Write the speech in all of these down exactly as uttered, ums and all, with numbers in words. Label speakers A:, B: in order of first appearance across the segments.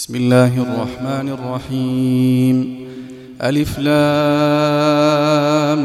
A: بسم الله الرحمن الرحيم. ألف لام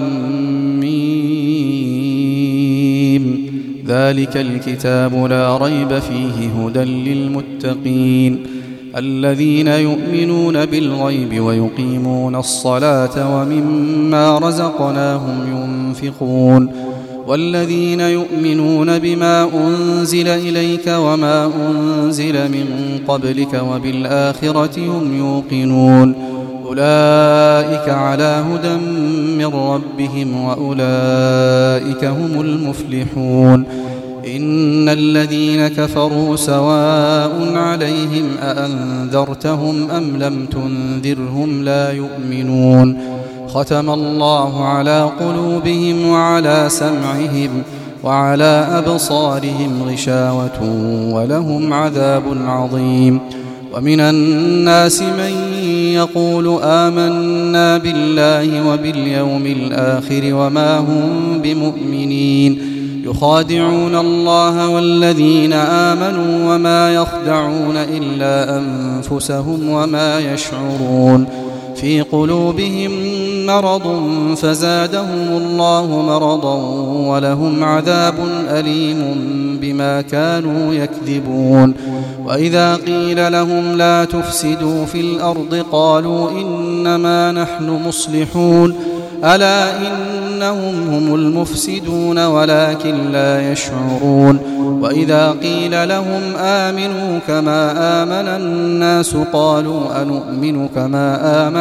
A: ميم. ذلك الكتاب لا ريب فيه هدى للمتقين الذين يؤمنون بالغيب ويقيمون الصلاة ومما رزقناهم ينفقون والذين يؤمنون بما أنزل إليك وما أنزل من قبلك وبالآخرة هم يوقنون أولئك على هدى من ربهم وأولئك هم المفلحون. إن الذين كفروا سواء عليهم أأنذرتهم أم لم تنذرهم لا يؤمنون. ختم الله على قلوبهم وعلى سمعهم وعلى أبصارهم غشاوة ولهم عذاب عظيم. ومن الناس من يقول آمنا بالله وباليوم الآخر وما هم بمؤمنين يخادعون الله والذين آمنوا وما يخدعون إلا أنفسهم وما يشعرون. في قلوبهم مرض فزادهم الله مرضا ولهم عذاب أليم بما كانوا يكذبون. وإذا قيل لهم لا تفسدوا في الأرض قالوا إنما نحن مصلحون ألا إنهم هم المفسدون ولكن لا يشعرون. وإذا قيل لهم آمنوا كما آمن الناس قالوا أنؤمن كما آمن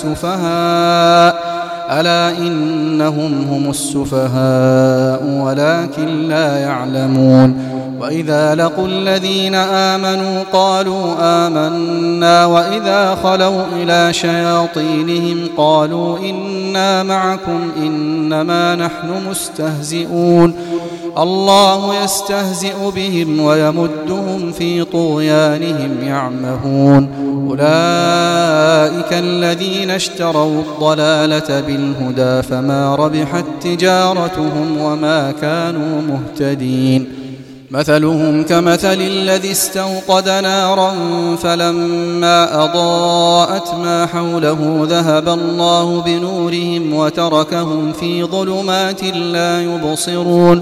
A: السفهاء ألا إنهم هم السفهاء ولكن لا يعلمون. وإذا لقوا الذين آمنوا قالوا آمنا وإذا خلوا إلى شياطينهم قالوا إنا معكم إنما نحن مستهزئون الله يستهزئ بهم ويمدهم في طغيانهم يعمهون. أولئك الذين اشتروا الضلالة بالهدى فما ربحت تجارتهم وما كانوا مهتدين. مثلهم كمثل الذي استوقد نارا فلما أضاءت ما حوله ذهب الله بنورهم وتركهم في ظلمات لا يبصرون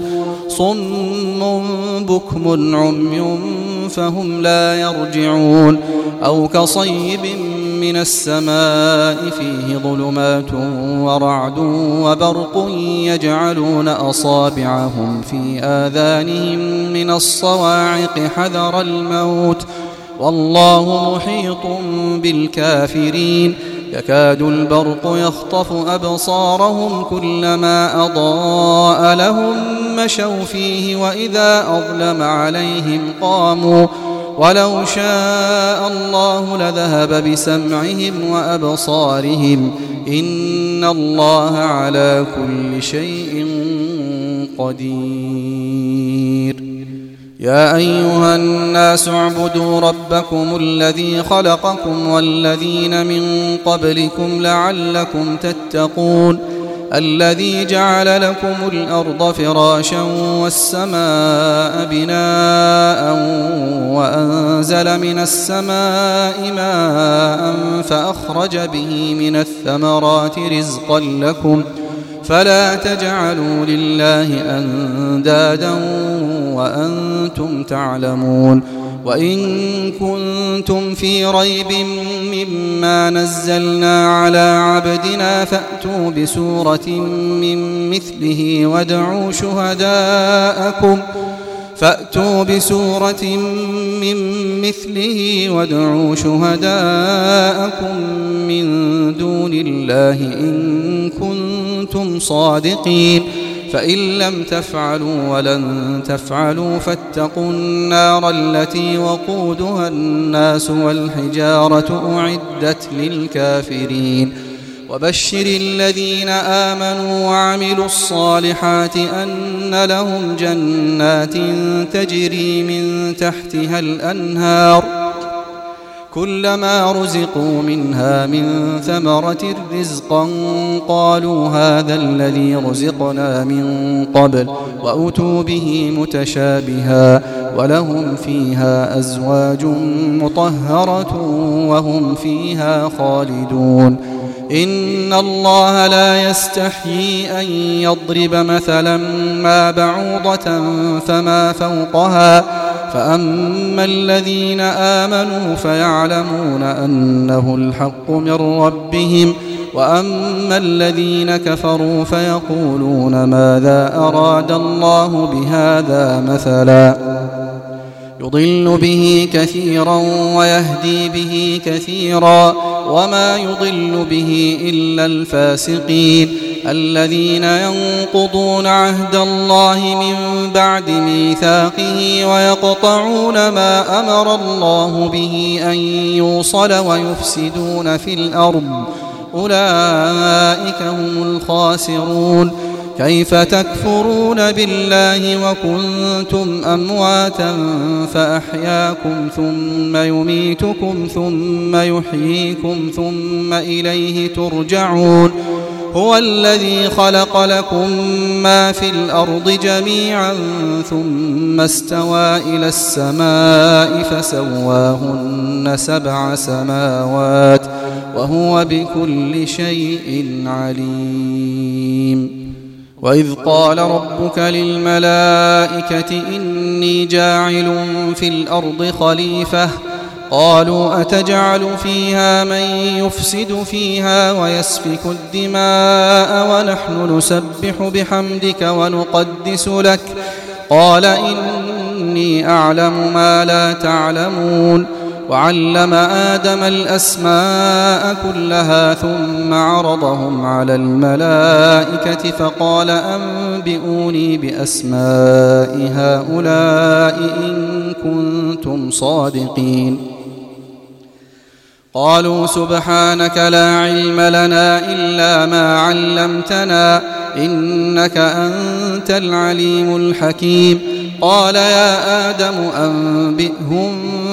A: صم بكم عمي فهم لا يرجعون. أو كصيب من السماء فيه ظلمات ورعد وبرق يجعلون أصابعهم في آذانهم من الصواعق حذر الموت والله محيط بالكافرين. يكاد البرق يخطف أبصارهم كلما أضاء لهم مشوا فيه وإذا أظلم عليهم قاموا ولو شاء الله لذهب بسمعهم وأبصارهم إن الله على كل شيء قدير. يا أيها الناس اعبدوا ربكم الذي خلقكم والذين من قبلكم لعلكم تتقون الذي جعل لكم الأرض فراشا والسماء بناء وأنزل من السماء ماء فأخرج به من الثمرات رزقا لكم فلا تجعلوا لله أندادا وأنتم تعلمون. وإن كنتم في ريب مما نزلنا على عبدنا فأتوا بسورة من مثله وادعوا شهداءكم فأتوا بسورة من مثله وادعوا شهداءكم من دون الله إن كنتم صادقين فإن لم تفعلوا ولن تفعلوا فاتقوا النار التي وقودها الناس والحجارة أعدت للكافرين. وبشر الذين آمنوا وعملوا الصالحات أن لهم جنات تجري من تحتها الأنهار كلما رزقوا منها من ثمرة رزقا قالوا هذا الذي رزقنا من قبل وأتوا به متشابها ولهم فيها أزواج مطهرة وهم فيها خالدون. إن الله لا يستحيي أن يضرب مثلا ما بعوضة فما فوقها، فأما الذين آمنوا فيعلمون أنه الحق من ربهم، وأما الذين كفروا فيقولون ماذا أراد الله بهذا مثلا، يضل به كثيرا ويهدي به كثيرا، وما يضل به إلا الفاسقين الذين ينقضون عهد الله من بعد ميثاقه ويقطعون ما أمر الله به أن يوصل ويفسدون في الأرض، أولئك هم الخاسرون. كيف تكفرون بالله وكنتم أمواتا فأحياكم ثم يميتكم ثم يحييكم ثم إليه ترجعون. هو الذي خلق لكم ما في الأرض جميعا ثم استوى إلى السماء فسواهن سبع سماوات وهو بكل شيء عليم. وإذ قال ربك للملائكة إني جاعل في الأرض خليفة، قالوا أتجعل فيها من يفسد فيها ويسفك الدماء ونحن نسبح بحمدك ونقدس لك، قال إني أعلم ما لا تعلمون. وعلم آدم الأسماء كلها ثم عرضهم على الملائكة فقال أنبئوني بأسماء هؤلاء إن كنتم صادقين. قالوا سبحانك لا علم لنا إلا ما علمتنا إنك أنت العليم الحكيم. قال يا آدم أنبئهم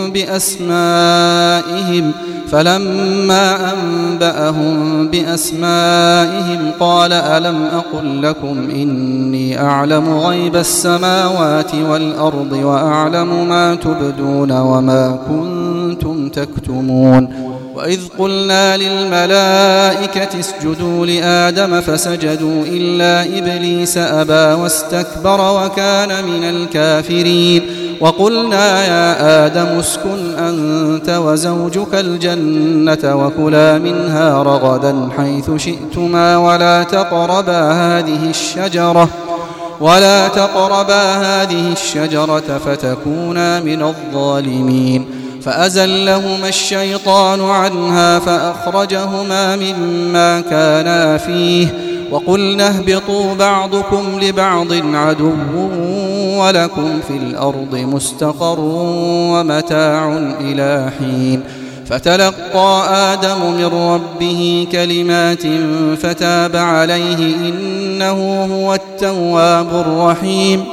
A: بأسمائهم، فلما أنبأهم بأسمائهم قال ألم أقل لكم إني أعلم غيب السماوات والأرض وأعلم ما تبدون وما كنتم تكتمون. وإذ قلنا للملائكة اسجدوا لآدم فسجدوا إلا إبليس أبى واستكبر وكان من الكافرين. وقلنا يا آدم اسكن أنت وزوجك الجنة وكلا منها رغدا حيث شئتما ولا تقربا هذه الشجرة ولا تقربا هذه الشجرة فتكونا من الظالمين. فأزلهما الشيطان عنها فأخرجهما مما كانا فيه، وقلنا اهبطوا بعضكم لبعض عدو ولكم في الأرض مستقر ومتاع إلى حين. فتلقى آدم من ربه كلمات فتاب عليه إنه هو التواب الرحيم.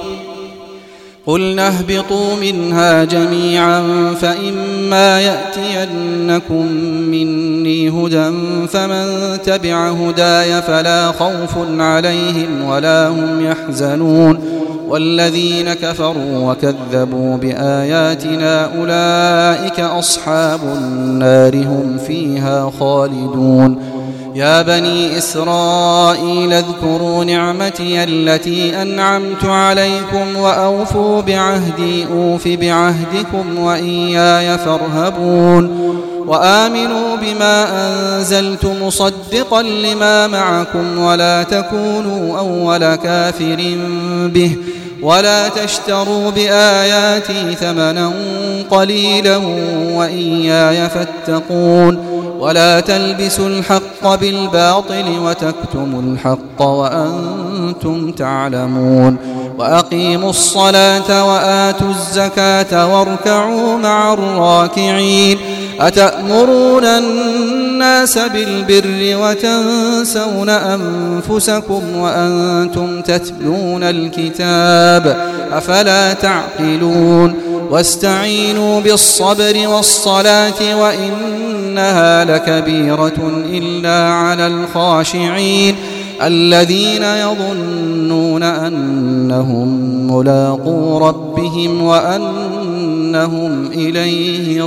A: قلنا اهبطوا منها جميعا فإما يأتينكم مني هدى فمن تبع هداي فلا خوف عليهم ولا هم يحزنون. والذين كفروا وكذبوا بآياتنا أولئك أصحاب النار هم فيها خالدون. يا بني إسرائيل اذكروا نعمتي التي أنعمت عليكم وأوفوا بعهدي أوف بعهدكم وإياي فارهبون. وآمنوا بما أنزلت مصدقا لما معكم ولا تكونوا أول كافر به ولا تشتروا بآياتي ثمنا قليلا وإياي فاتقون. ولا تلبسوا الحق بالباطل وتكتموا الحق وأنتم تعلمون. وأقيموا الصلاة وآتوا الزكاة واركعوا مع الراكعين. أتأمرون الناس بالبر وتنسون أنفسكم وأنتم تتلون الكتاب أفلا تعقلون. واستعينوا بالصبر والصلاة وإنها لكبيرة إلا على الخاشعين. الذين يظنون أنهم ملاقو ربهم وأنهم إليه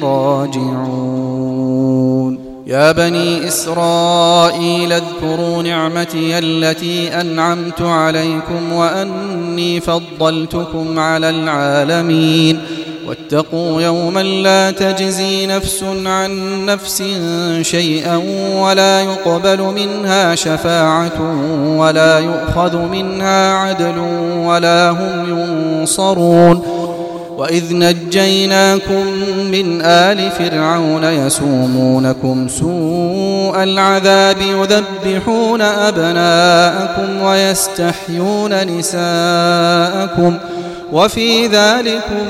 A: راجعون. يا بني إسرائيل اذكروا نعمتي التي أنعمت عليكم وأني فضلتكم على العالمين. واتقوا يوما لا تجزي نفس عن نفس شيئا ولا يقبل منها شفاعة ولا يؤخذ منها عدل ولا هم ينصرون. وإذ نجيناكم من آل فرعون يسومونكم سوء العذاب يذبحون أبناءكم ويستحيون نساءكم وفي ذلكم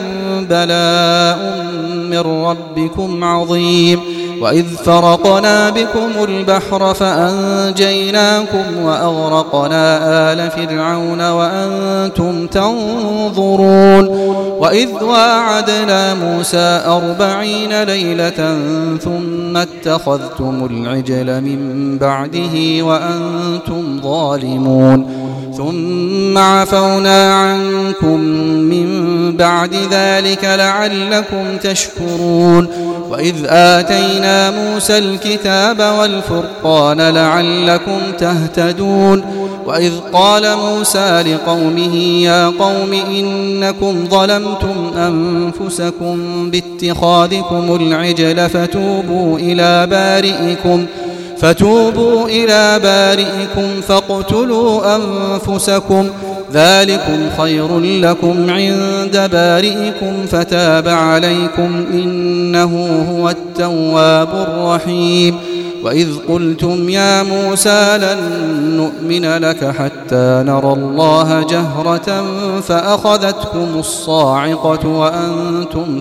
A: بلاء من ربكم عظيم. وإذ فرقنا بكم البحر فأنجيناكم وأغرقنا آل فرعون وأنتم تنظرون. وإذ واعدنا موسى أربعين ليلة ثم اتخذتم العجل من بعده وأنتم ظالمون ثم عفونا عنكم من بعد ذلك لعلكم تشكرون. وإذ آتينا موسى الكتاب والفرقان لعلكم تهتدون. وإذ قال موسى لقومه يا قوم إنكم ظلمتم أنفسكم باتخاذكم العجل فتوبوا إلى بارئكم فتوبوا إلى بارئكم فاقتلوا أنفسكم ذلكم خير لكم عند بارئكم فتاب عليكم إنه هو التواب الرحيم. وإذ قلتم يا موسى لن نؤمن لك حتى نرى الله جهرة فأخذتكم الصاعقة وأنتم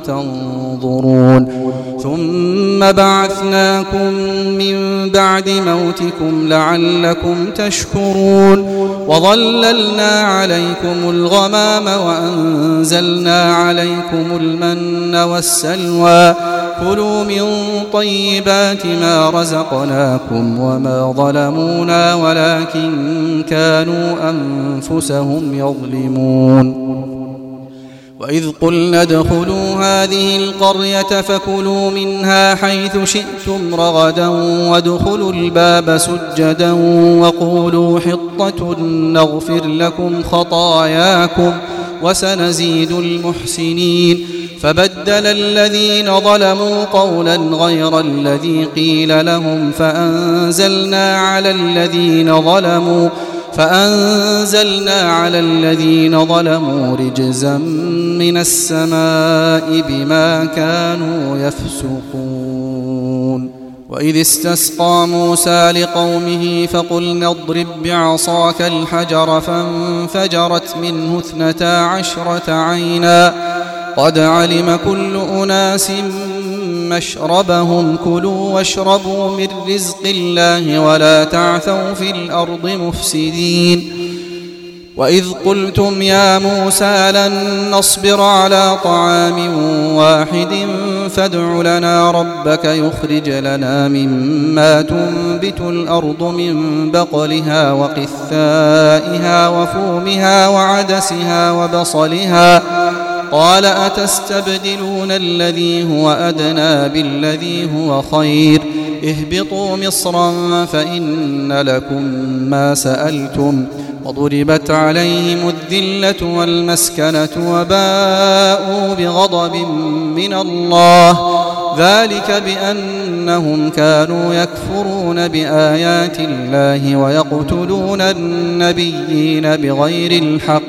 A: تنظرون ثم بعثناكم من بعد موتكم لعلكم تشكرون. وظللنا عليكم الغمام وأنزلنا عليكم المن والسلوى كلوا من طيبات ما رزقناكم وما ظلمونا ولكن كانوا أنفسهم يظلمون. وإذ قلنا ادخلوا هذه القرية فكلوا منها حيث شئتم رغدا وادخلوا الباب سجدا وقولوا حطة نغفر لكم خطاياكم وسنزيد المحسنين. فبدل الذين ظلموا قولا غير الذي قيل لهم فأنزلنا على الذين ظلموا فأنزلنا على الذين ظلموا رجزا من السماء بما كانوا يفسقون. وإذ استسقى موسى لقومه فقلنا اضرب بعصاك الحجر فانفجرت منه اثنتا عشرة عينا قد علم كل أناس مشربهم كلوا واشربوا من رزق الله ولا تعثوا في الأرض مفسدين. وإذ قلتم يا موسى لن نصبر على طعام واحد فادع لنا ربك يخرج لنا مما تنبت الأرض من بقلها وقثائها وفومها وعدسها وبصلها قال أتستبدلون الذي هو أدنى بالذي هو خير اهبطوا مصرا فإن لكم ما سألتم وضربت عليهم الذلة والمسكنة وباءوا بغضب من الله ذلك بأنهم كانوا يكفرون بآيات الله ويقتلون النبيين بغير الحق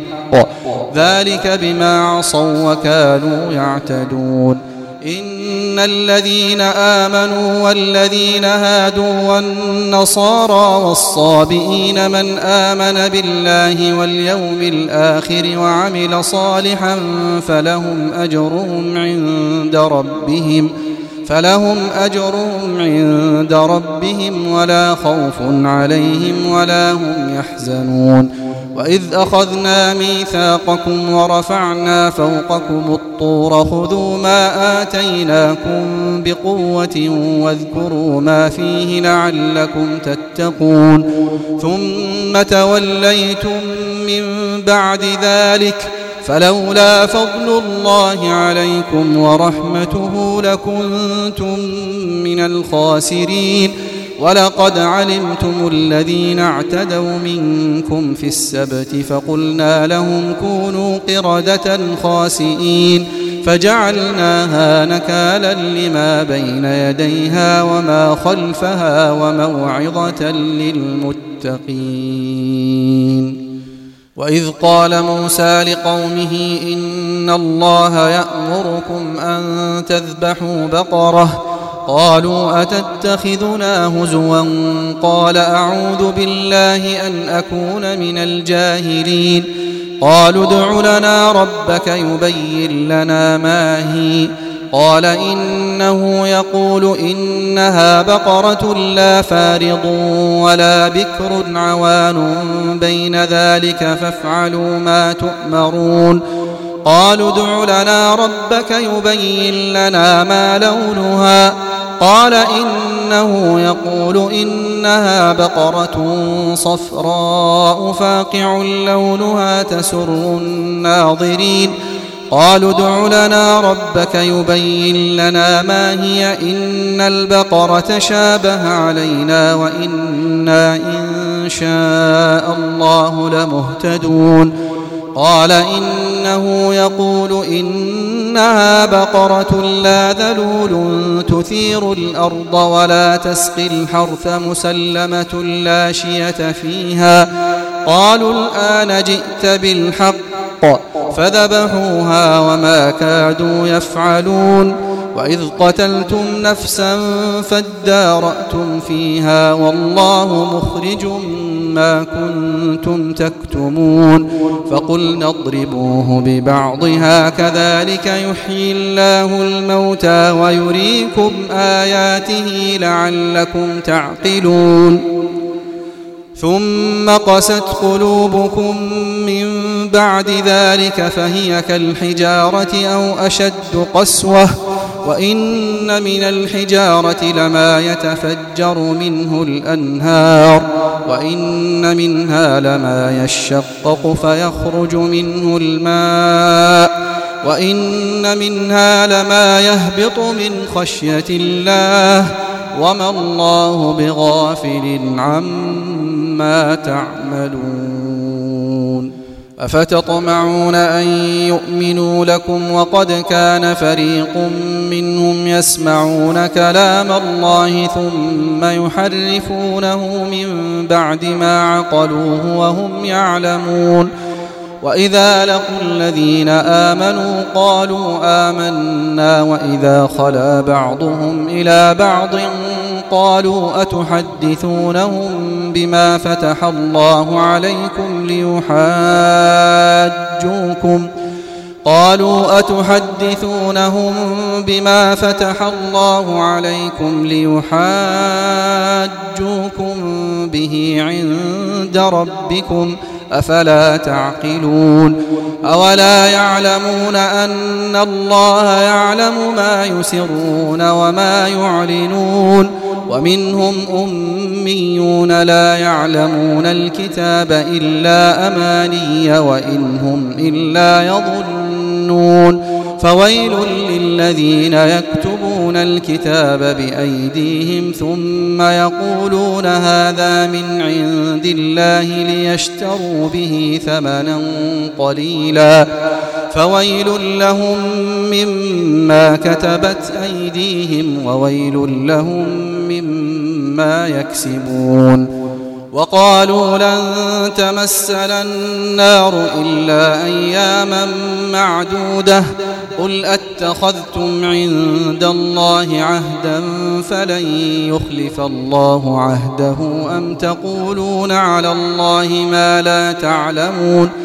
A: ذلك بما عصوا وكانوا يعتدون. إن الذين آمنوا والذين هادوا والنصارى والصابئين من آمن بالله واليوم الآخر وعمل صالحا فلهم أجرهم عند ربهم فلهم أجرهم عند ربهم ولا خوف عليهم ولا هم يحزنون. وإذ أخذنا ميثاقكم ورفعنا فوقكم الطور خذوا ما آتيناكم بقوة واذكروا ما فيه لعلكم تتقون ثم توليتم من بعد ذلك فلولا فضل الله عليكم ورحمته لكنتم من الخاسرين. ولقد علمتم الذين اعتدوا منكم في السبت فقلنا لهم كونوا قردة خاسئين فجعلناها نكالا لما بين يديها وما خلفها وموعظة للمتقين. وإذ قال موسى لقومه إن الله يأمركم أن تذبحوا بقرة قالوا أتتخذنا هزوا قال أعوذ بالله أن أكون من الجاهلين. قالوا ادع لنا ربك يبين لنا ما هي قال إنه يقول إنها بقرة لا فارض ولا بكر عوان بين ذلك فافعلوا ما تؤمرون. قالوا ادع لنا ربك يبين لنا ما لونها قال إنه يقول إنها بقرة صفراء فاقع لونها تسر الناظرين. قالوا ادع لنا ربك يبين لنا ما هي إن البقرة شابه علينا وإنا إن شاء الله لمهتدون. قال إنه يقول إنها بقرة لا ذلول تثير الأرض ولا تسقي الحرث مسلمة لا شية فيها. قالوا الآن جئت بالحق فذبحوها وما كادوا يفعلون. وإذ قتلتم نفسا فادارأتم فيها والله مخرج ما كنتم تكتمون. فقلنا اضربوه ببعضها كذلك يحيي الله الموتى ويريكم آياته لعلكم تعقلون. ثم قست قلوبكم من بعد ذلك فهي كالحجارة أو أشد قسوة وإن من الحجارة لما يتفجر منه الأنهار وإن منها لما يشقق فيخرج منه الماء وإن منها لما يهبط من خشية الله وما الله بغافل عما تعملون. أفتطمعون أن يؤمنوا لكم وقد كان فريق منهم يسمعون كلام الله ثم يحرفونه من بعد ما عقلوه وهم يعلمون. وإذا لقوا الذين آمنوا قالوا آمنا وإذا خلا بعضهم إلى بعض قالوا أتحدثونهم بما فتح الله عليكم ليحاجوكم قالوا أتحدثونهم بما فتح الله عليكم ليحاجوكم به عند ربكم أفلا تعقلون. أولا يعلمون أن الله يعلم ما يسرون وما يعلنون. ومنهم أميون لا يعلمون الكتاب إلا أماني وإن هم إلا يظنون. فويل للذين يكتبون الكتاب بأيديهم ثم يقولون هذا من عند الله ليشتروا به ثمنا قليلا فويل لهم مما كتبت أيديهم وويل لهم مما يكسبون. وقالوا لن تمسنا النار إلا أياما معدودة قل أتخذتم عند الله عهدا فلن يخلف الله عهده أم تقولون على الله ما لا تعلمون.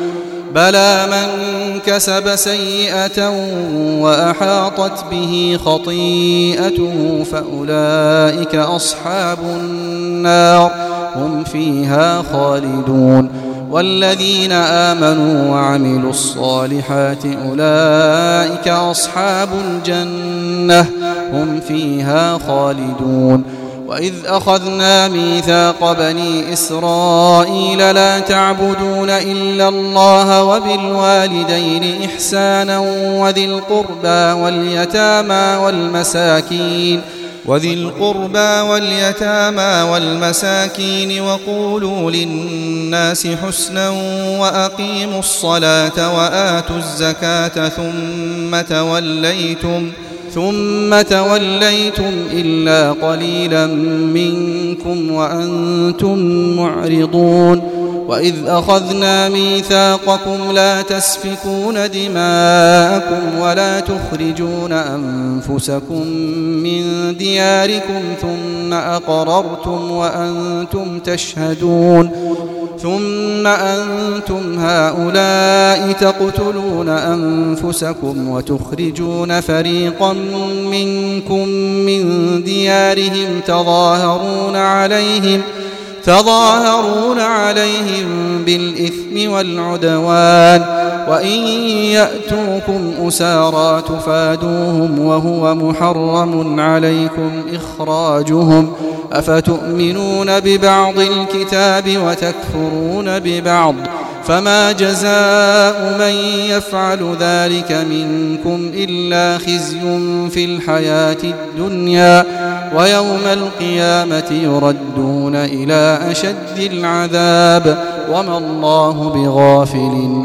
A: بلى من كسب سيئة وأحاطت به خطيئته فأولئك أصحاب النار هم فيها خالدون والذين آمنوا وعملوا الصالحات أولئك أصحاب الجنة هم فيها خالدون وإذ أخذنا ميثاق بني إسرائيل لا تعبدون إلا الله وبالوالدين إحسانا وذي القربى واليتامى والمساكين وذي القربى واليتامى والمساكين وقولوا للناس حسنا وأقيموا الصلاة وآتوا الزكاة ثم توليتم ثم توليتم إلا قليلا منكم وأنتم معرضون وإذ أخذنا ميثاقكم لا تسفكون دماءكم ولا تخرجون أنفسكم من دياركم ثم أقررتم وأنتم تشهدون ثم أنتم هؤلاء تقتلون أنفسكم وتخرجون فريقا منكم من ديارهم تظاهرون عليهم تظاهرون عليهم بالإثم والعدوان وإن يأتوكم أسارى تفادوهم وهو محرم عليكم إخراجهم أفتؤمنون ببعض الكتاب وتكفرون ببعض فما جزاء من يفعل ذلك منكم إلا خزي في الحياة الدنيا ويوم القيامة يردون إلى أشد العذاب وما الله بغافل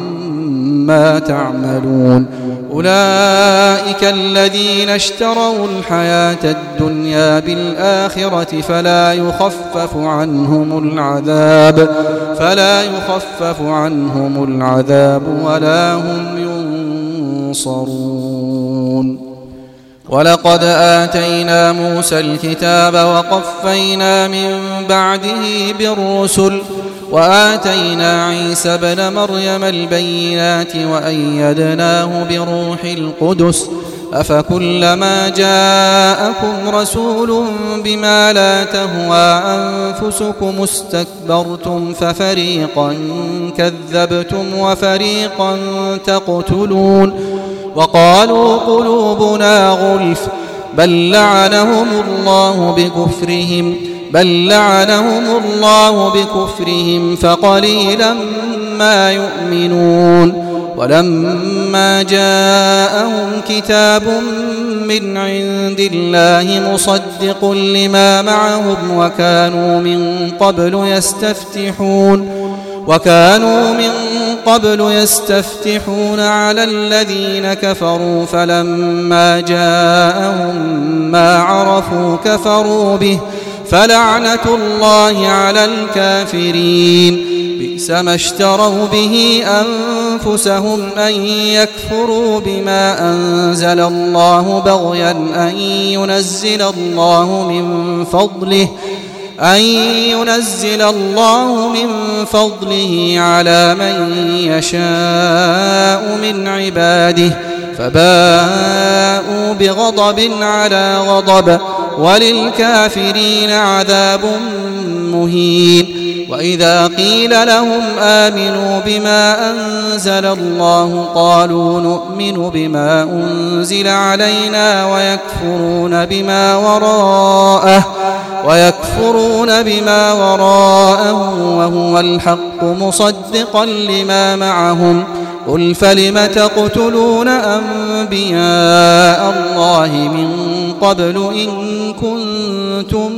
A: عما تعملون أولئك الذين اشتروا الحياة الدنيا بالآخرة فلا يخفف عنهم العذاب فلا يخفف عنهم العذاب ولا هم ينصرون ولقد آتينا موسى الكتاب وقفينا من بعده بالرسل وآتينا عيسى ابن مريم البينات وأيدناه بروح القدس أفكلما جاءكم رسول بما لا تهوى أنفسكم استكبرتم ففريقا كذبتم وفريقا تقتلون وقالوا قلوبنا غلف بل لعنهم الله بكفرهم بل لعنهم الله بكفرهم فقليلا ما يؤمنون ولما جاءهم كتاب من عند الله مصدق لما معهم وكانوا من قبل يستفتحون وكانوا من قبل يستفتحون على الذين كفروا فلما جاءهم ما عرفوا كفروا به فلعنة الله على الكافرين بئس ما اشتروا به أنفسهم أن يكفروا بما أنزل الله بغيا أن ينزل الله من فضله أن ينزل الله من فضله على من يشاء من عباده فباءوا بغضب على غضب وللكافرين عذاب مهين وإذا قيل لهم آمنوا بما أنزل الله قالوا نؤمن بما أنزل علينا ويكفرون بما وراءه ويكفرون بما وراءه وهو الحق مصدقا لما معهم قل فلم تقتلون أنبياء الله من قبل إن كنتم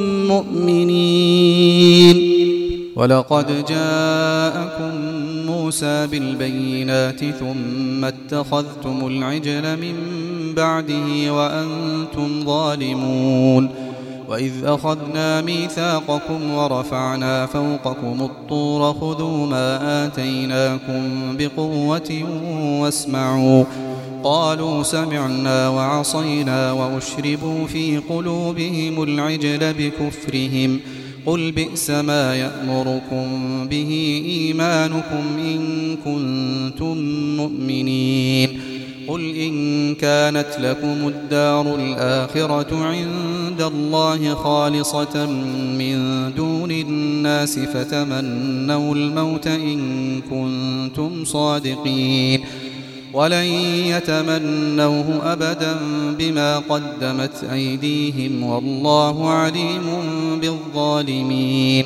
A: مؤمنين ولقد جاءكم موسى بالبينات ثم اتخذتم العجل من بعده وأنتم ظالمون وإذ أخذنا ميثاقكم ورفعنا فوقكم الطور خذوا ما آتيناكم بقوة واسمعوا قالوا سمعنا وعصينا وأشربوا في قلوبهم العجل بكفرهم قل بئس ما يأمركم به إيمانكم إن كنتم مؤمنين قل إن كانت لكم الدار الآخرة عند الله خالصة من دون الناس فتمنوا الموت إن كنتم صادقين ولن يتمنوه أبدا بما قدمت أيديهم والله عليم بالظالمين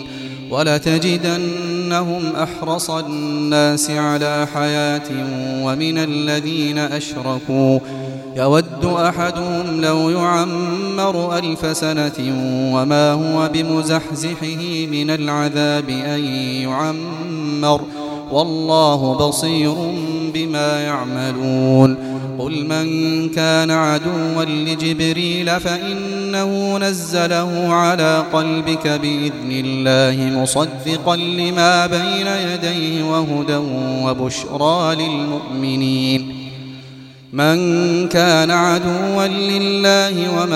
A: ولتجدنهم أحرص الناس على حياة ومن الذين أشركوا يود أحدهم لو يعمر ألف سنة وما هو بمزحزحه من العذاب أن يعمر والله بصير بما يعملون قل من كان عدوا لجبريل فإنه نزله على قلبك بإذن الله مصدقا لما بين يديه وهدى وبشرى للمؤمنين من كان عدوا لله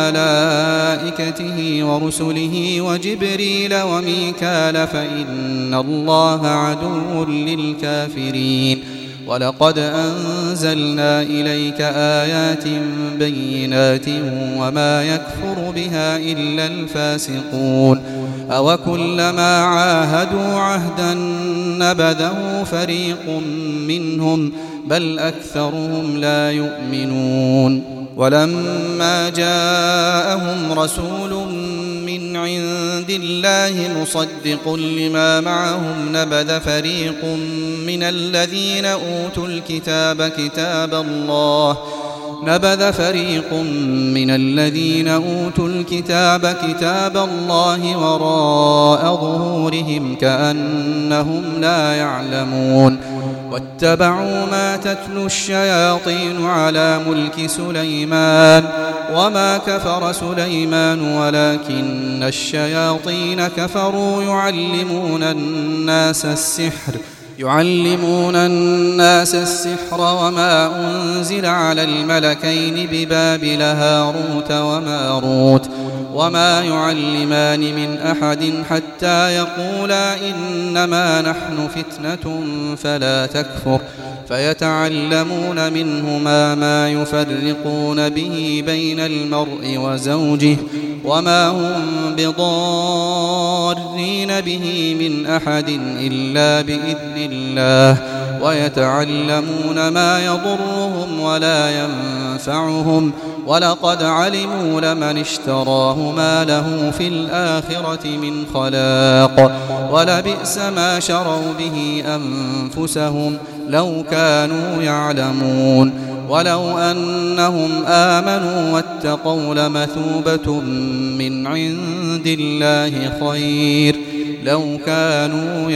A: وملائكته ورسله وجبريل وميكال فإن الله عدو للكافرين ولقد أنزلنا إليك آيات بينات وما يكفر بها إلا الفاسقون أوكلما عاهدوا عهدا نبذه فريق منهم بل أكثرهم لا يؤمنون ولما جاءهم رسول من عند الله مصدق لما معهم نبذ فريق من الذين أوتوا الكتاب كتاب الله نبذ فريق من الذين أوتوا الكتاب كتاب الله وراء ظهورهم كأنهم لا يعلمون واتبعوا ما تتلو الشياطين على ملك سليمان وما كفر سليمان ولكن الشياطين كفروا يعلمون الناس السحر يعلمون الناس السحر وما أنزل على الملكين ببابل هاروت وماروت وما يعلمان من أحد حتى يقولا إنما نحن فتنة فلا تكفر فيتعلمون منهما ما يفرقون به بين المرء وزوجه وما هم بضارين به من أحد إلا بإذن الله ويتعلمون ما يضرهم ولا ينفعهم ولقد علموا لمن اشتراه ما له في الآخرة من خلاق ولبئس ما شروا به أنفسهم لو كانوا يعلمون ولو أنهم آمنوا واتقوا لمثوبة من عند الله خير لو كانوا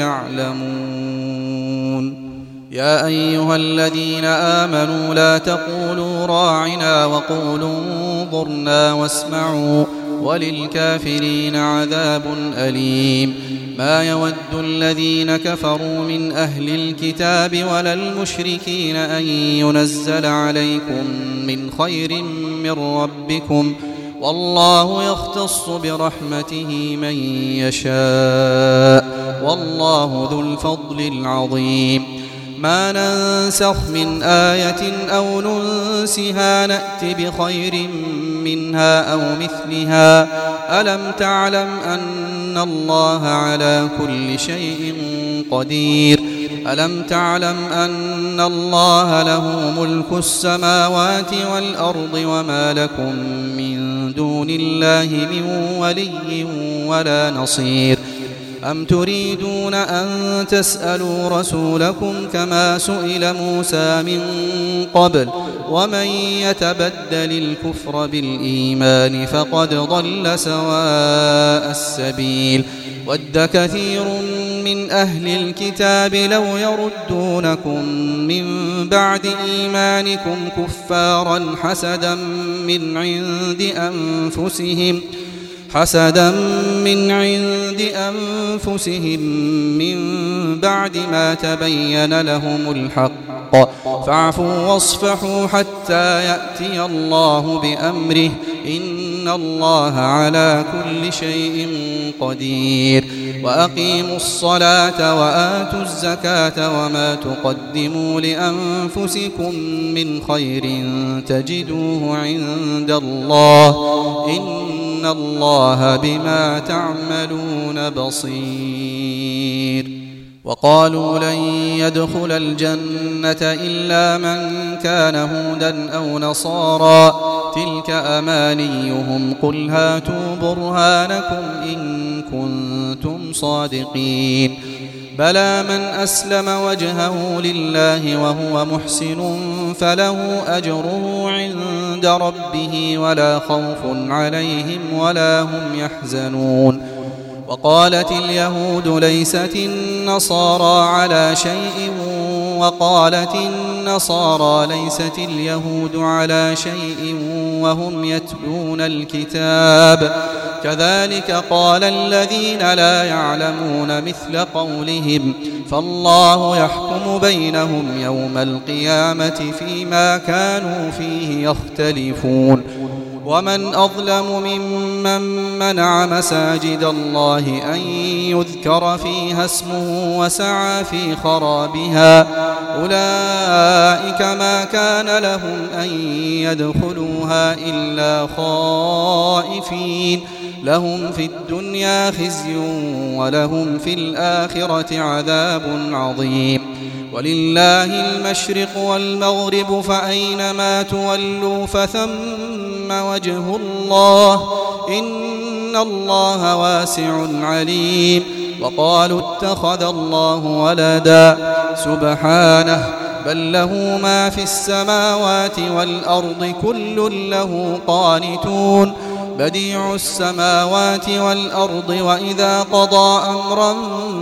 A: يعلمون يا أيها الذين آمنوا لا تقولوا راعنا وقولوا انظرنا واسمعوا وللكافرين عذاب أليم ما يود الذين كفروا من أهل الكتاب ولا المشركين أن ينزل عليكم من خير من ربكم والله يختص برحمته من يشاء والله ذو الفضل العظيم ما ننسخ من آية أو ننسها نأت بخير منها أو مثلها ألم تعلم أن الله على كل شيء قدير ألم تعلم أن الله له ملك السماوات والأرض وما لكم من دون الله من ولي ولا نصير أم تريدون أن تسألوا رسولكم كما سئل موسى من قبل ومن يتبدل الكفر بالإيمان فقد ضل سواء السبيل ود كثير من أهل الكتاب لو يردونكم من بعد إيمانكم كفارا حسدا من عند أنفسهم حسدا من عند أنفسهم من بعد ما تبين لهم الحق فاعفوا واصفحوا حتى يأتي الله بأمره إن إن الله على كل شيء قدير. وأقيموا الصلاة وآتوا الزكاة وما تقدموا لأنفسكم من خير تجدوه عند الله إن الله بما تعملون بصير. وقالوا لن يدخل الجنة إلا من كان هودا أو نصارى تلك أمانيهم قل هاتوا برهانكم إن كنتم صادقين. بلى من أسلم وجهه لله وهو محسن فله أجره عند ربه ولا خوف عليهم ولا هم يحزنون. وقالت اليهود ليست النصارى على شيء وقالت النصارى ليست اليهود على شيء وهم يتلون الكتاب كذلك قال الذين لا يعلمون مثل قولهم فالله يحكم بينهم يوم القيامة فيما كانوا فيه يختلفون. ومن أظلم ممن منع مساجد الله أن يذكر فيها اسمه وسعى في خرابها أولئك ما كان لهم أن يدخلوها إلا خائفين لهم في الدنيا خزي ولهم في الآخرة عذاب عظيم. ولله المشرق والمغرب فأينما تولوا فثم وجه الله إن الله واسع عليم. وقالوا اتخذ الله ولدا سبحانه بل له ما في السماوات والأرض كل له قانتون بديع السماوات والأرض وإذا قضى أمرا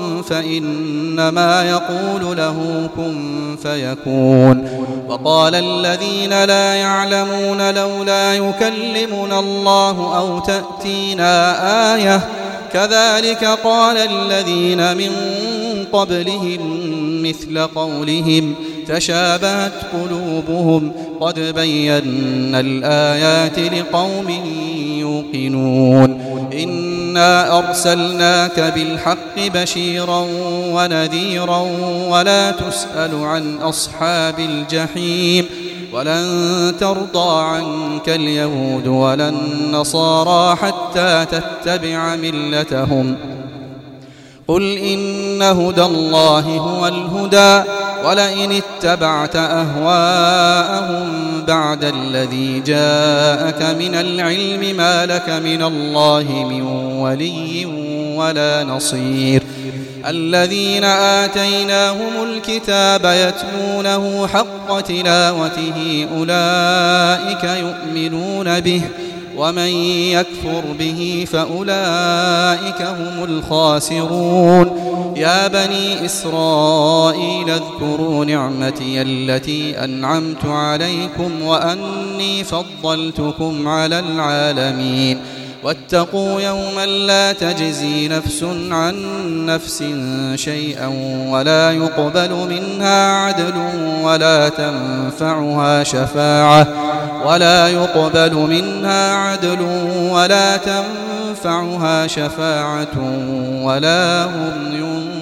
A: فإنما يقول له كن فيكون. وقال الذين لا يعلمون لولا يكلمنا الله أو تأتينا آية كذلك قال الذين من قبلهم مثل قولهم تشابهت قلوبهم قد بينا الآيات لقوم يوقنون. إنا أرسلناك بالحق بشيرا ونذيرا ولا تسأل عن أصحاب الجحيم ولن ترضى عنك اليهود ولا النصارى حتى تتبع ملتهم قل إن هدى الله هو الهدى ولئن اتبعت أهواءهم بعد الذي جاءك من العلم ما لك من الله من ولي ولا نصير. الذين آتيناهم الكتاب يتلونه حق تلاوته أولئك يؤمنون به ومن يكفر به فأولئك هم الخاسرون. يا بني إسرائيل اذكروا نعمتي التي أنعمت عليكم وأني فضلتكم على العالمين. واتقوا يوما لا تجزي نفس عن نفس شيئا ولا يقبل منها عدل ولا تنفعها شفاعة ولا يقبل منها عدل ولا تنفعها شفاعة ولا هم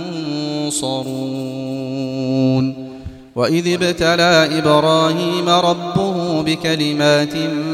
A: ينصرون. وإذ ابتلى إبراهيم ربه بكلمات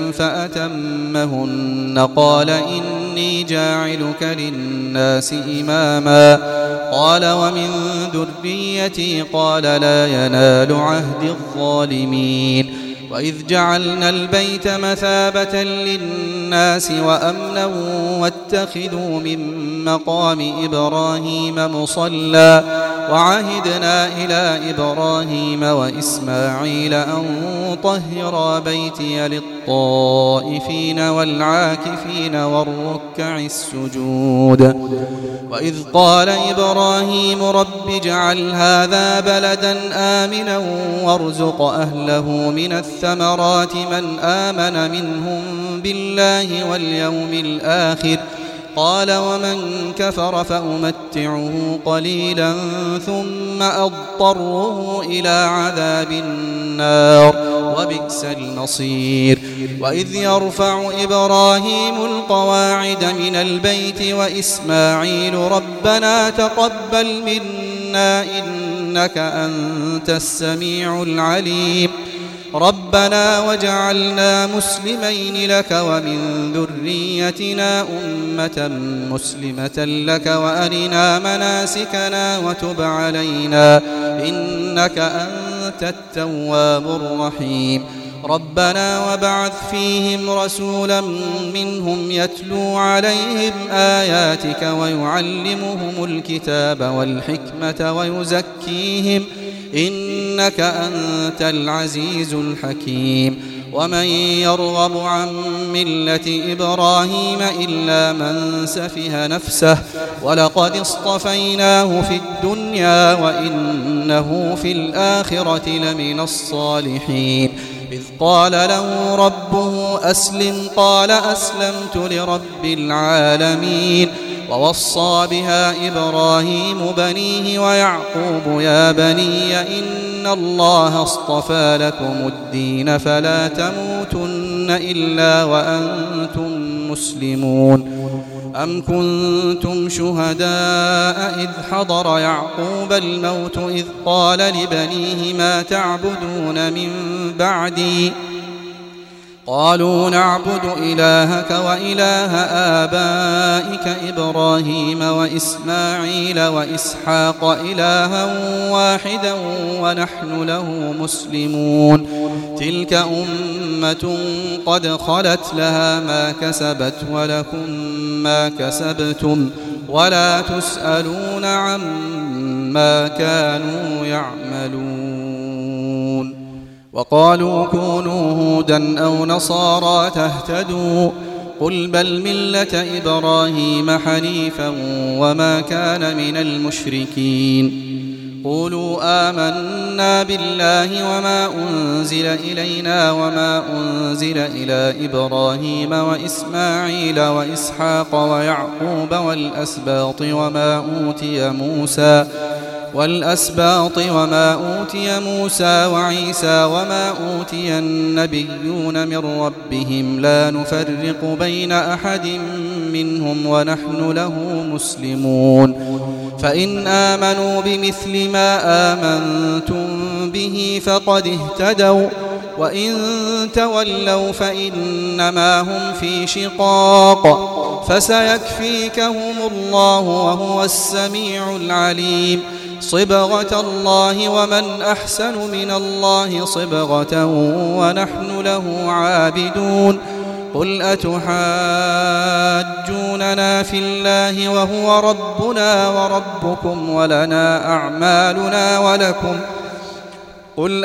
A: فأتمهن قال إني جاعلك للناس إماما قال ومن ذريتي قال لا ينال عهد الظالمين. وإذ جعلنا البيت مثابة للناس وأمنا واتخذوا من مقام إبراهيم مصلى وعهدنا إلى إبراهيم وإسماعيل أن طهرا بيتي للطائفين والعاكفين والركع السجود. وإذ قال إبراهيم رب اجعل هذا بلدا آمنا وارزق أهله من الثمرات من آمن منهم بالله واليوم الآخر قال ومن كفر فأمتعه قليلا ثم أضطره إلى عذاب النار وبئس المصير. وإذ يرفع إبراهيم القواعد من البيت وإسماعيل ربنا تقبل منا إنك أنت السميع العليم ربنا وجعلنا مسلمين لك ومن ذريتنا أمة مسلمة لك وأرنا مناسكنا وتب علينا إنك أنت التواب الرحيم ربنا وبعث فيهم رسولا منهم يتلو عليهم آياتك ويعلمهم الكتاب والحكمة ويزكيهم إنك أنت العزيز الحكيم ومن يرغب عن ملة إبراهيم إلا من سفه نفسه ولقد اصطفيناه في الدنيا وإنه في الآخرة لمن الصالحين إذ قال له ربه أسلم قال أسلمت لرب العالمين ووصى بها إبراهيم بنيه ويعقوب يا بني إن الله اصطفى لكم الدين فلا تموتن إلا وأنتم مسلمون أم كنتم شهداء إذ حضر يعقوب الموت إذ قال لبنيه ما تعبدون من بعدي قالوا نعبد إلهك وإله آبائك إبراهيم وإسماعيل وإسحاق إلها واحدا ونحن له مسلمون تلك أمة قد خلت لها ما كسبت ولكم ما كسبتم ولا تسألون عما كانوا يعملون وقالوا كونوا هودا أو نصارى تهتدوا قل بل ملة إبراهيم حنيفا وما كان من المشركين قولوا آمنا بالله وما أنزل إلينا وما أنزل إلى إبراهيم وإسماعيل وإسحاق ويعقوب والأسباط وما أوتي موسى والأسباط وما أوتي موسى وعيسى وما أوتي النبيون من ربهم لا نفرق بين أحد منهم ونحن له مسلمون فإن آمنوا بمثل ما آمنتم به فقد اهتدوا وإن تولوا فإنما هم في شقاق فسيكفيكهم الله وهو السميع العليم صبغة الله ومن أحسن من الله صبغة ونحن له عابدون قل أتحاجوننا في الله وهو ربنا وربكم ولنا أعمالنا ولكم قل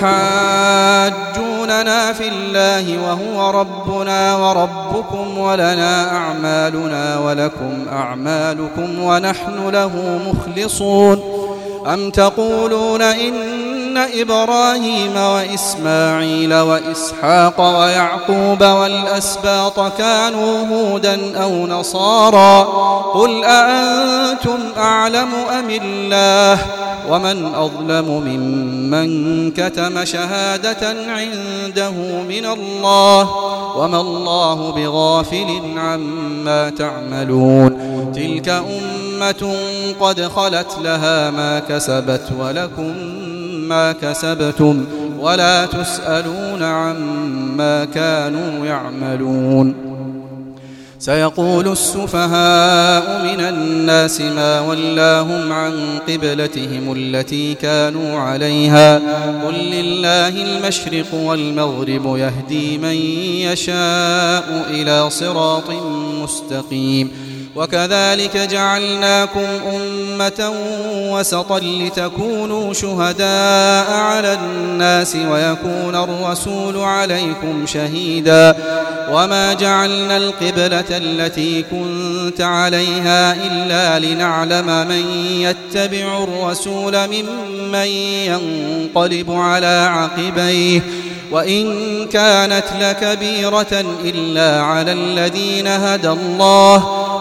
A: أتحاجوننا في الله وهو ربنا وربكم ولنا أعمالنا ولكم أعمالكم ونحن له مخلصون أم تقولون إن إبراهيم وإسماعيل وإسحاق ويعقوب والأسباط كانوا هودا أو نصارى قل أأنتم أعلم أم الله ومن أظلم ممن كتم شهادة عنده من الله وما الله بغافل عما تعملون تلك أمة قد خلت لها ما كسبت ولكم ما كسبتم ولا تسألون عما كانوا يعملون سيقول السفهاء من الناس ما ولاهم عن قبلتهم التي كانوا عليها قل لله المشرق والمغرب يهدي من يشاء إلى صراط مستقيم وكذلك جعلناكم أمة وسطا لتكونوا شهداء على الناس ويكون الرسول عليكم شهيدا وما جعلنا القبلة التي كنت عليها إلا لنعلم من يتبع الرسول ممن ينقلب على عقبيه وإن كانت لكبيرة إلا على الذين هدى الله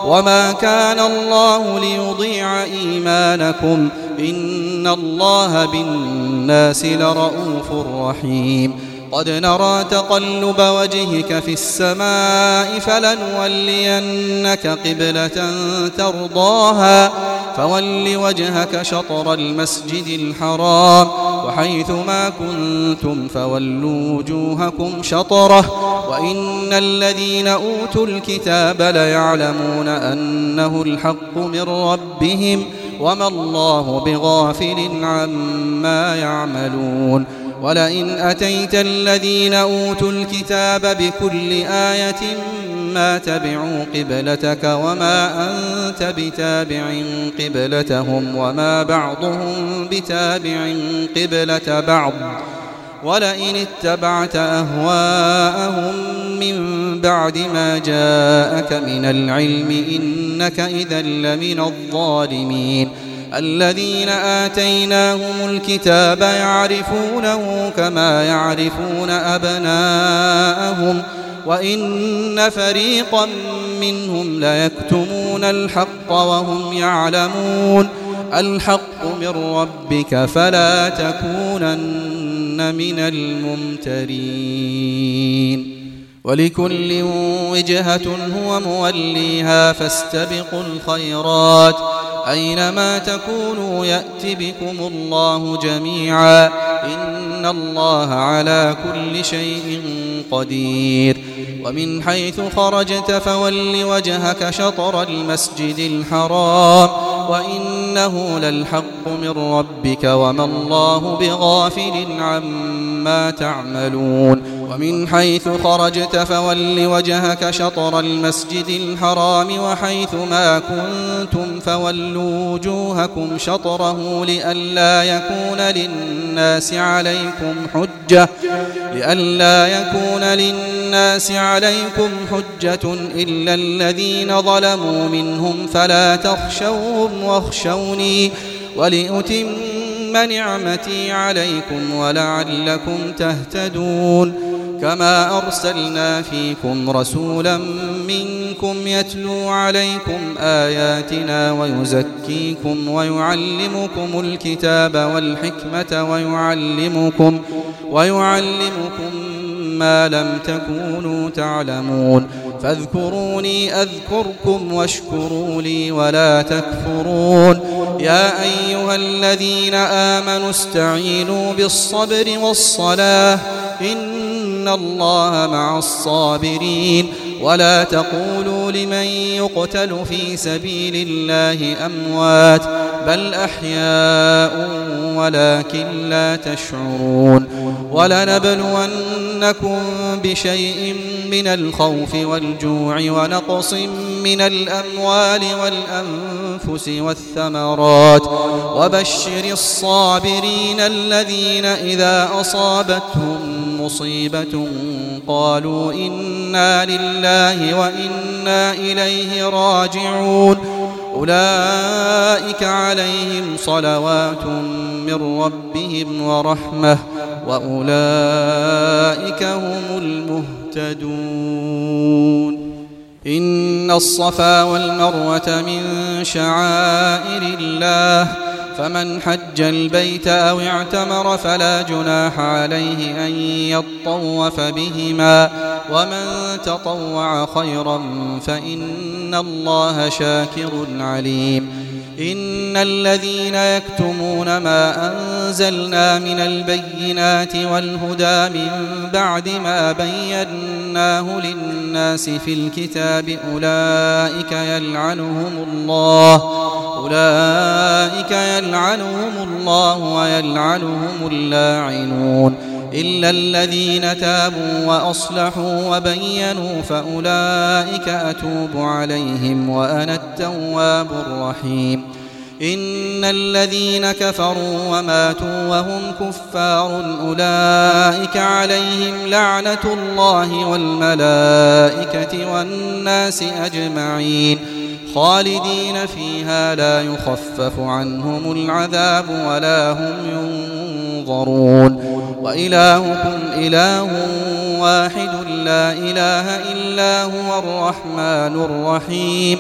A: وما كان الله ليضيع إيمانكم إن الله بالناس لرءوف رحيم قد نرى تقلب وجهك في السماء فلنولينك قبلة ترضاها فول وجهك شطر المسجد الحرام وحيث ما كنتم فولوا وجوهكم شطره وإن الذين أوتوا الكتاب ليعلمون أنه الحق من ربهم وما الله بغافل عما يعملون ولئن أتيت الذين أوتوا الكتاب بكل آية ما تبعوا قبلتك وما أنت بتابع قبلتهم وما بعضهم بتابع قبلة بعض ولئن اتبعت أهواءهم من بعد ما جاءك من العلم إنك إذا لمن الظالمين الذين آتيناهم الكتاب يعرفونه كما يعرفون أبناءهم وإن فريقا منهم ليكتمون الحق وهم يعلمون الحق من ربك فلا تكونن من الممترين ولكل وجهة هو موليها فاستبقوا الخيرات أينما تكونوا يأت بكم الله جميعا إن الله على كل شيء قدير ومن حيث خرجت فول وجهك شطر المسجد الحرام وإنه للحق من ربك وما الله بغافل عما تعملون ومن حيث خرجت فول وجهك شطر المسجد الحرام وحيث ما كنتم فولوا وجوهكم شطره لئلا يكون للناس عليكم حجة لئلا يكون للناس عليكم حجة إلا الذين ظلموا منهم فلا تخشوهم واخشوني ولأتم نعمتي عليكم ولعلكم تهتدون كما أرسلنا فيكم رسولا منكم يتلو عليكم آياتنا ويزكيكم ويعلمكم الكتاب والحكمة ويعلمكم ويعلمكم ما لم تكونوا تعلمون فاذكروني أذكركم واشكروا لي ولا تكفرون يا أيها الذين آمنوا استعينوا بالصبر والصلاة إن الله مع الصابرين ولا تقولوا لمن يقتل في سبيل الله أموات بل أحياء ولكن لا تشعرون ولنبلونكم بشيء من الخوف والجوع ونقص من الأموال والأنفس والثمرات وبشر الصابرين الذين إذا أصابتهم مصيبة قالوا إنا لله وإنا إليه راجعون أولئك عليهم صلوات من ربهم ورحمة وأولئك هم المهتدون إن الصفا والمروة من شعائر الله فمن حج البيت أو اعتمر فلا جناح عليه أن يطوف بهما ومن تطوع خيرا فإن الله شاكر عليم إن الذين يكتمون ما أنزلنا من البينات والهدى من بعد ما بيناه للناس في الكتاب أولئك يلعنهم الله أولئك يلعنهم الله ويلعنهم اللاعنون إلا الذين تابوا وأصلحوا وبينوا فأولئك أتوب عليهم وأنا التواب الرحيم إن الذين كفروا وماتوا وهم كفار أولئك عليهم لعنة الله والملائكة والناس أجمعين خالدين فيها لا يخفف عنهم العذاب ولا هم ينظرون وإلهكم إله واحد لا إله إلا هو الرحمن الرحيم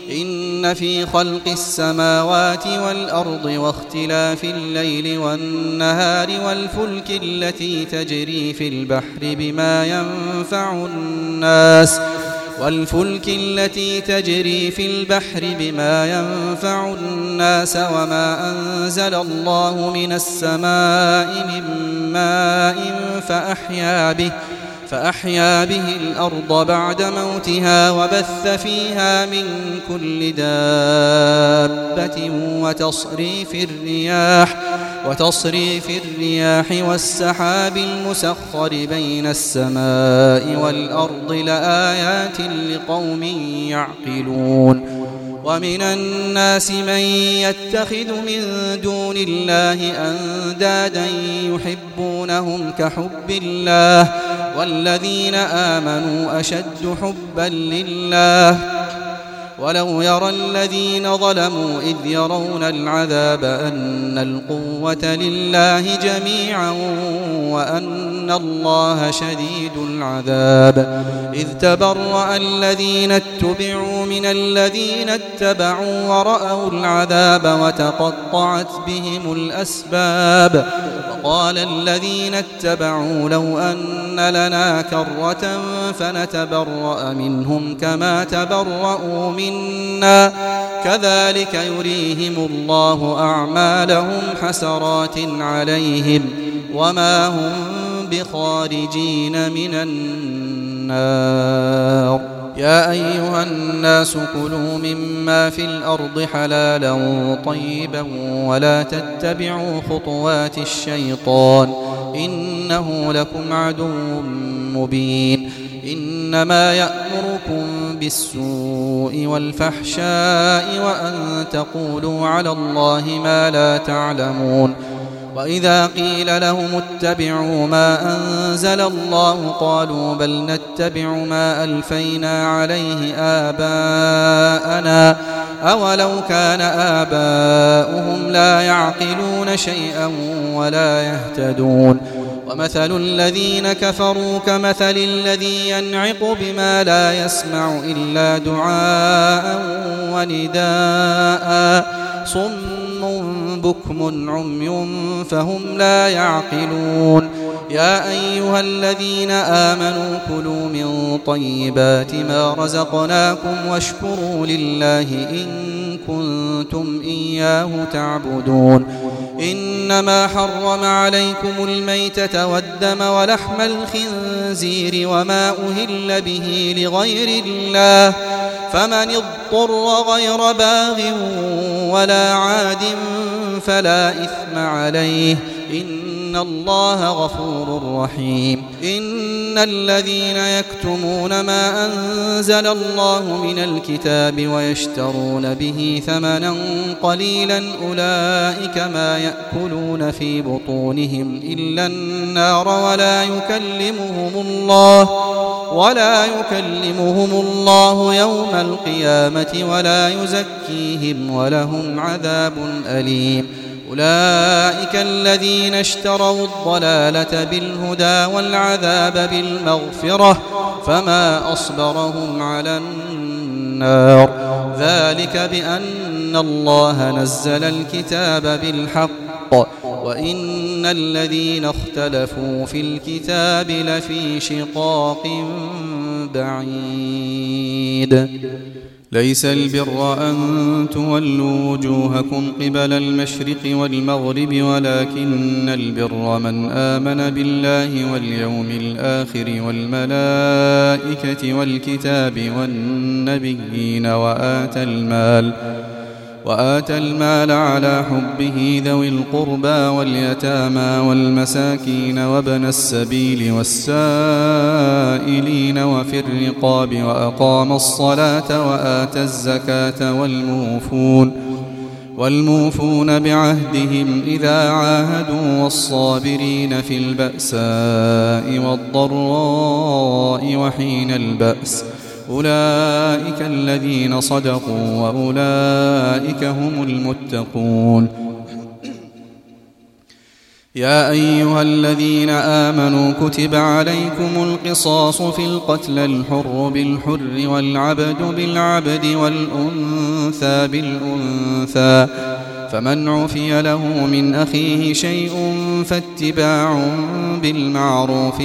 A: إن في خلق السماوات والأرض واختلاف الليل والنهار والفلك التي تجري في البحر بما ينفع الناس والفلك التي تجري في البحر بما ينفع الناس وما أنزل الله من السماء من ماء فأحيا به فأحيا به الأرض بعد موتها وبث فيها من كل دابة وتصريف الرياح وتصريف الرياح والسحاب المسخر بين السماء والأرض لآيات لقوم يعقلون. ومن الناس من يتخذ من دون الله أندادا يحبونهم كحب الله والذين آمنوا أشد حبا لله ولو يرى الذين ظلموا إذ يرون العذاب أن القوة لله جميعا وأن الله شديد العذاب إذ تبرأ الذين اتبعوا من الذين اتبعوا ورأوا العذاب وتقطعت بهم الأسباب وقال الذين اتبعوا لو أن لنا كرة فنتبرأ منهم كما تبرأوا منا كذلك يريهم الله أعمالهم حسرات عليهم وما هم بخارجين من النار. يا أيها الناس كلوا مما في الأرض حلالا طيبا ولا تتبعوا خطوات الشيطان إنه لكم عدو مبين. إنما يأمركم بالسوء والفحشاء وأن تقولوا على الله ما لا تعلمون. وإذا قيل لهم اتبعوا ما أنزل الله قالوا بل نتبع ما ألفينا عليه آباءنا أولو كان آباؤهم لا يعقلون شيئا ولا يهتدون. ومثل الذين كفروا كمثل الذي ينعق بما لا يسمع إلا دعاء ونداء صم بكم عمي فهم لا يعقلون. يا أيها الذين آمنوا كلوا من طيبات ما رزقناكم واشكروا لله إن كنتم إياه تعبدون. إنما حرم عليكم الميتة والدم ولحم الخنزير وما أهل به لغير الله فمن اضطر غير باغ ولا عاد فلا إثم عليه إن الله غفور رحيم. إن الذين يكتمون ما أنزل الله من الكتاب ويشترون به ثمنا قليلا أولئك ما يأكلون في بطونهم إلا النار ولا يكلمهم الله ولا يكلمهم الله يوم القيامة ولا يزكيهم ولهم عذاب أليم. أولئك الذين اشتروا الضلالة بالهدى والعذاب بالمغفرة فما أصبرهم على النار ذلك بأن الله نزل الكتاب بالحق وإن الذين اختلفوا في الكتاب لفي شقاق بعيد. ليس البر أن تولوا وجوهكم قبل المشرق والمغرب ولكن البر من آمن بالله واليوم الآخر والملائكة والكتاب والنبيين وآتى المال وآتى المال على حبه ذوي القربى واليتامى والمساكين وابن السبيل والسائلين وفي الرقاب وأقام الصلاة وآتى الزكاة والموفون والموفون بعهدهم إذا عاهدوا والصابرين في البأساء والضراء وحين البأس أولئك الذين صدقوا وأولئك هم المتقون. يا أيها الذين آمنوا كتب عليكم القصاص في القتل، الحر بالحر والعبد بالعبد والأنثى بالأنثى، فمن عفي له من أخيه شيء فاتباع بالمعروف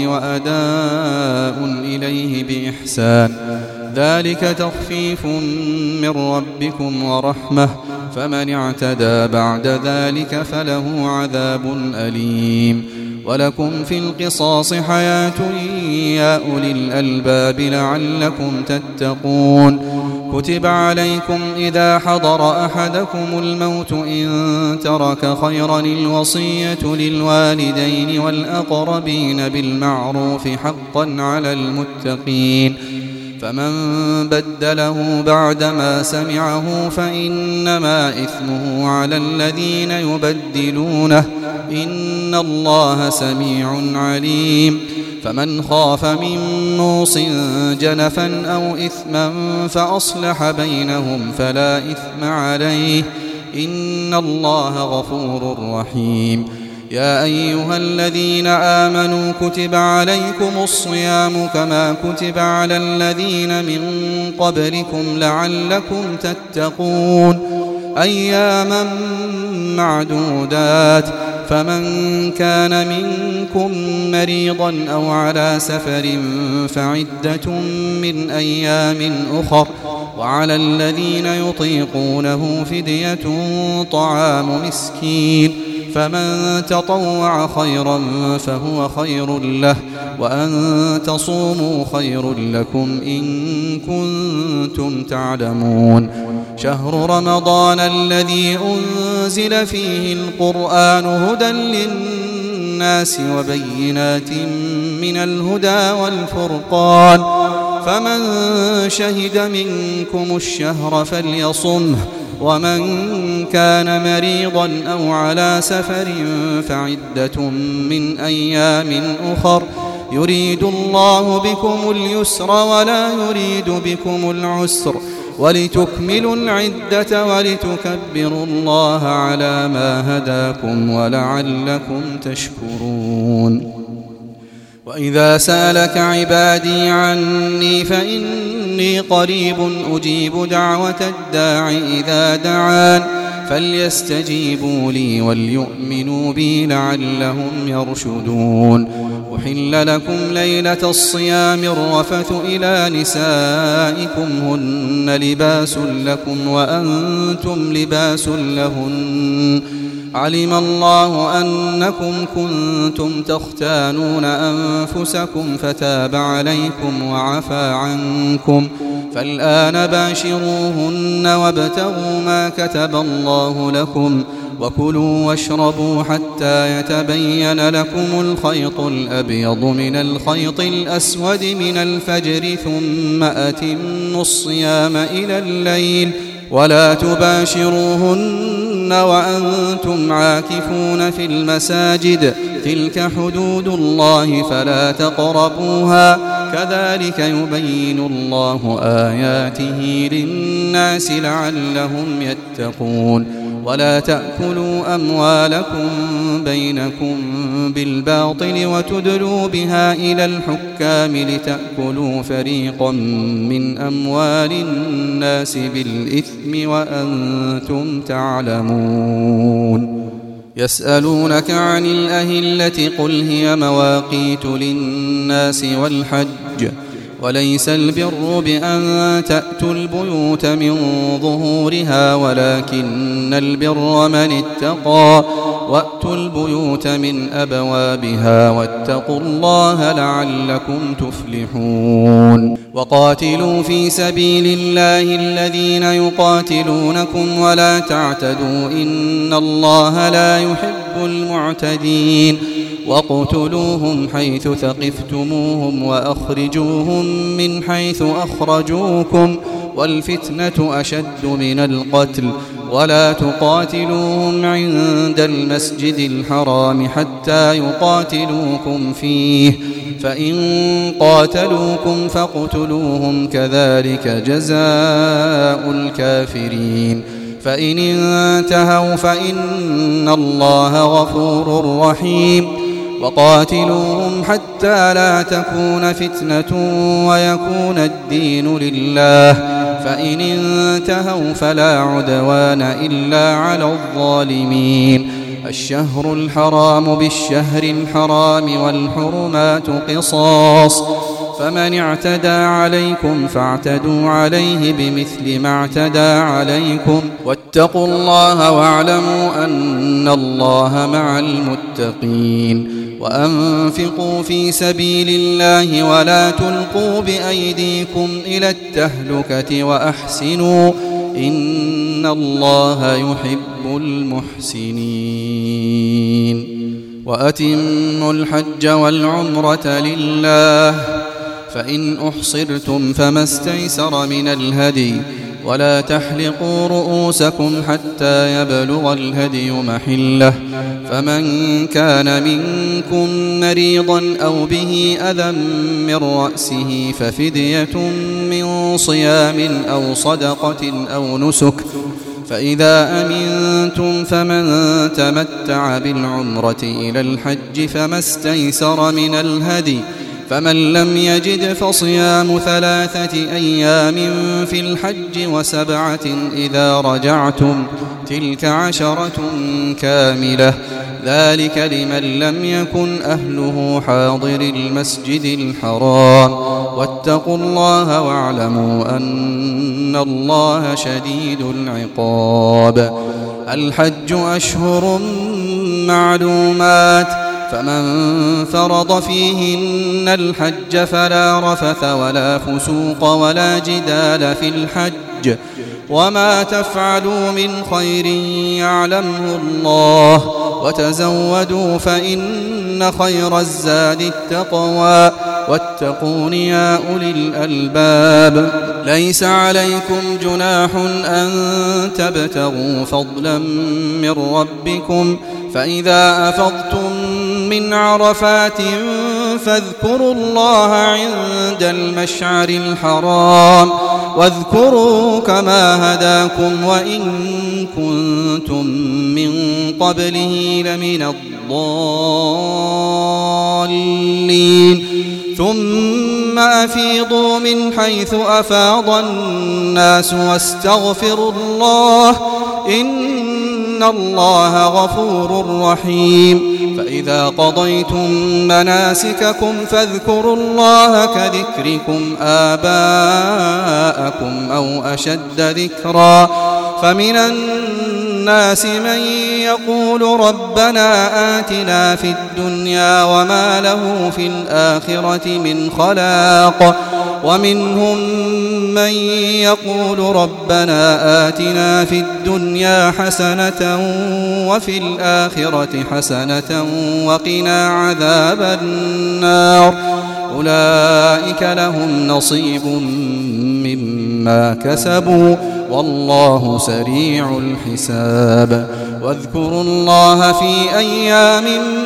A: وأداء إليه بإحسان، ذلك تخفيف من ربكم ورحمة، فمن اعتدى بعد ذلك فله عذاب أليم. ولكم في القصاص حياة يا أولي الألباب لعلكم تتقون. كتب عليكم إذا حضر أحدكم الموت إن ترك خيرا الوصية للوالدين والأقربين بالمعروف حقا على المتقين، فمن بدله بعدما سمعه فإنما إثمه على الذين يبدلونه، إن الله سميع عليم. فمن خاف من موص جنفا أو إثما فأصلح بينهم فلا إثم عليه، إن الله غفور رحيم. يا أيها الذين آمنوا كتب عليكم الصيام كما كتب على الذين من قبلكم لعلكم تتقون، أياما معدودات، فمن كان منكم مريضا أو على سفر فعدة من أيام أخر، وعلى الذين يطيقونه فدية طعام مسكين، فمن تطوع خيرا فهو خير له، وأن تصوموا خير لكم إن كنتم تعلمون. شهر رمضان الذي أنزل فيه القرآن هدى للناس وبينات من الهدى والفرقان، فمن شهد منكم الشهر فليصمه، ومن كان مريضا أو على سفر فعدة من أيام أخر، يريد الله بكم اليسر ولا يريد بكم العسر، ولتكملوا العدة ولتكبروا الله على ما هداكم ولعلكم تشكرون. وإذا سألك عبادي عني فإني قريب أجيب دعوة الداع إذا دعان، فليستجيبوا لي وليؤمنوا بي لعلهم يرشدون. أحل لكم ليلة الصيام الرفث إلى نسائكم هن لباس لكم وأنتم لباس لهن، علم الله أنكم كنتم تختانون أنفسكم فتاب عليكم وعفى عنكم، فالآن باشروهن وابتغوا ما كتب الله لكم، وكلوا واشربوا حتى يتبين لكم الخيط الأبيض من الخيط الأسود من الفجر، ثم أتموا الصيام إلى الليل، ولا تباشروهن وأنتم عاكفون في المساجد، تلك حدود الله فلا تقربوها، كذلك يبين الله آياته للناس لعلهم يتقون. ولا تأكلوا أموالكم بينكم بالباطل وتدلوا بها إلى الحكام لتأكلوا فريقا من أموال الناس بالإثم وأنتم تعلمون. يسألونك عن الأهلة قل هي مواقيت للناس والحج، وليس البر بأن تأتوا البيوت من ظهورها ولكن البر من اتقى، وأتوا البيوت من أبوابها واتقوا الله لعلكم تفلحون. وقاتلوا في سبيل الله الذين يقاتلونكم ولا تعتدوا إن الله لا يحب المعتدين، واقتلوهم حيث ثقفتموهم وأخرجوهم من حيث أخرجوكم، والفتنة أشد من القتل، ولا تقاتلوهم عند المسجد الحرام حتى يقاتلوكم فيه، فإن قاتلوكم فاقتلوهم كذلك جزاء الكافرين. فإن انتهوا فإن الله غفور رحيم وقاتلوهم حتى لا تكون فتنة ويكون الدين لله فإن انتهوا فلا عدوان إلا على الظالمين الشهر الحرام بالشهر الحرام والحرمات قصاص فمن اعتدى عليكم فاعتدوا عليه بمثل ما اعتدى عليكم واتقوا الله واعلموا أن الله مع المتقين وأنفقوا في سبيل الله ولا تلقوا بأيديكم إلى التهلكة وأحسنوا إن الله يحب المحسنين وأتموا الحج والعمرة لله فإن أحصرتم فما استيسر من الهدي ولا تحلقوا رؤوسكم حتى يبلغ الهدي محله فمن كان منكم مريضا أو به أذى من رأسه ففدية من صيام أو صدقة أو نسك فإذا أمنتم فمن تمتع بالعمرة إلى الحج فما استيسر من الهدي فمن لم يجد فصيام ثلاثة أيام في الحج وسبعة إذا رجعتم تلك عشرة كاملة ذلك لمن لم يكن أهله حاضر المسجد الحرام واتقوا الله واعلموا أن الله شديد العقاب الحج أشهر معلومات فمن فرض فيهن الحج فلا رفث ولا فسوق ولا جدال في الحج وما تفعلوا من خير يعلمه الله وتزودوا فإن خير الزاد التقوى واتقون يا أولي الألباب ليس عليكم جناح أن تبتغوا فضلا من ربكم فإذا أفضتم من عرفات فاذكروا الله عند المشعر الحرام واذكروا كما هداكم وإن كنتم من قبله لمن الضالين ثم أفيضوا من حيث أفاض الناس واستغفروا الله إن الله غفور رحيم فإذا قضيتم مناسككم فاذكروا الله كذكركم آباءكم أو أشد ذكرا فمن الناس من يقول ربنا آتنا في الدنيا وما له في الآخرة من خلاق ومنهم من يقول ربنا آتنا في الدنيا حسنة وفي الآخرة حسنة وقنا عذاب النار أولئك لهم نصيب مما كسبوا والله سريع الحساب واذكروا الله في أيام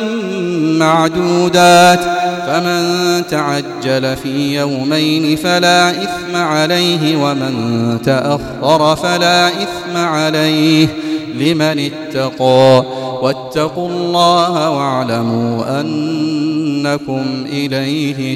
A: معدودات فمن تعجل في يومين فلا إثم عليه ومن تأخر فلا إثم عليه لمن اتقى واتقوا الله واعلموا أنكم إليه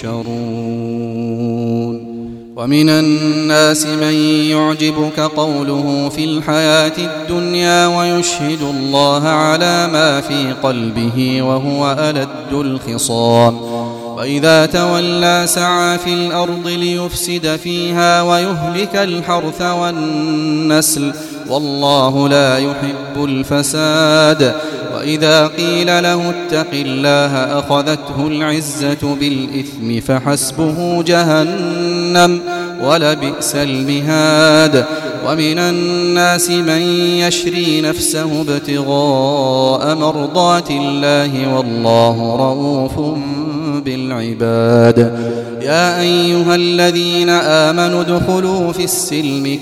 A: تحشرون ومن الناس من يعجبك قوله في الحياة الدنيا ويشهد الله على ما في قلبه وهو ألد الخصام وإذا تولى سعى في الأرض ليفسد فيها ويهلك الحرث والنسل والله لا يحب الفساد وإذا قيل له اتق الله أخذته العزة بالإثم فحسبه جهنم ولبئس المهاد ومن الناس من يشري نفسه ابتغاء مرضات الله والله رؤوف بالعباد يا أيها الذين آمنوا ادخلوا في السلم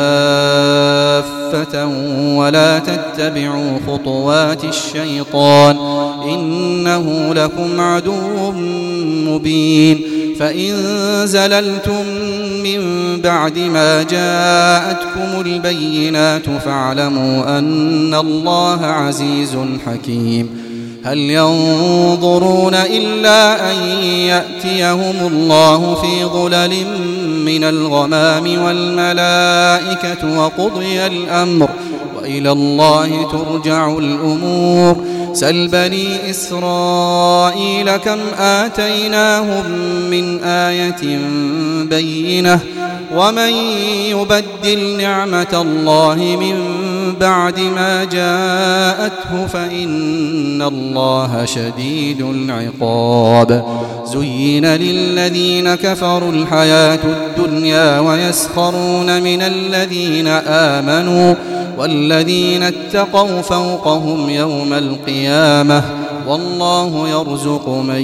A: كافة ولا تتبعوا خطوات الشيطان إنه لكم عدو مبين فإن زللتم من بعد ما جاءتكم البينات فاعلموا أن الله عزيز حكيم. هل ينظرون إلا أن يأتيهم الله في ظلل من الغمام والملائكة وقضي الأمر وإلى الله ترجع الأمور. سل بني إسرائيل كم آتيناهم من آية بينة ومن يبدل نعمة الله من بعد ما جاءته فإن الله شديد العقاب. زين للذين كفروا الحياة الدنيا ويسخرون من الذين آمنوا والذين اتقوا فوقهم يوم القيامة والله يرزق من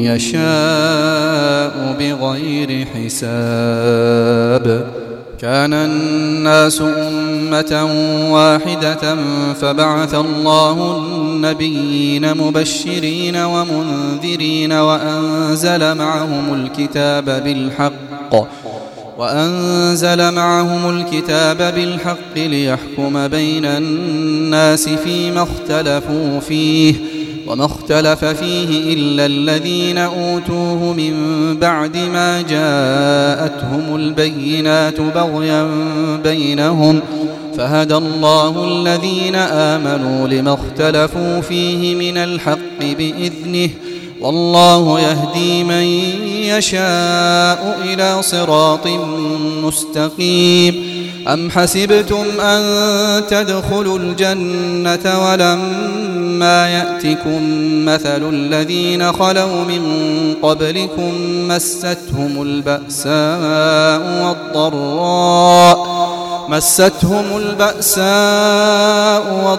A: يشاء بغير حساب. كان الناس أمة واحدة فبعث الله النبيين مبشرين ومنذرين وأنزل معهم الكتاب بالحق وأنزل معهم الكتاب بالحق ليحكم بين الناس فيما اختلفوا فيه وما اختلف فيه إلا الذين أوتوه من بعد ما جاءتهم البينات بغيا بينهم فهدى الله الذين آمنوا لما اختلفوا فيه من الحق بإذنه والله يهدي من يشاء إلى صراط مستقيم. أم حسبتم أن تدخلوا الجنة ولما يأتكم مثل الذين خلوا من قبلكم مستهم البأساء والضراء مستهم البأساء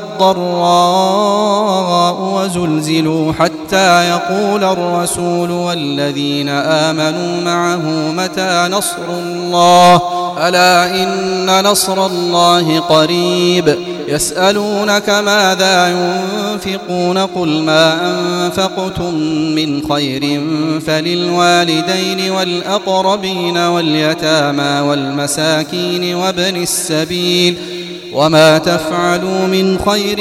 A: والضراء وزلزلوا حتى يقول الرسول والذين آمنوا معه متى نصر الله ألا إن نصر الله قريب. يسألونك ماذا ينفقون قل ما أنفقتم من خير فللوالدين والأقربين واليتامى والمساكين وابن السبيل وما تفعلوا من خير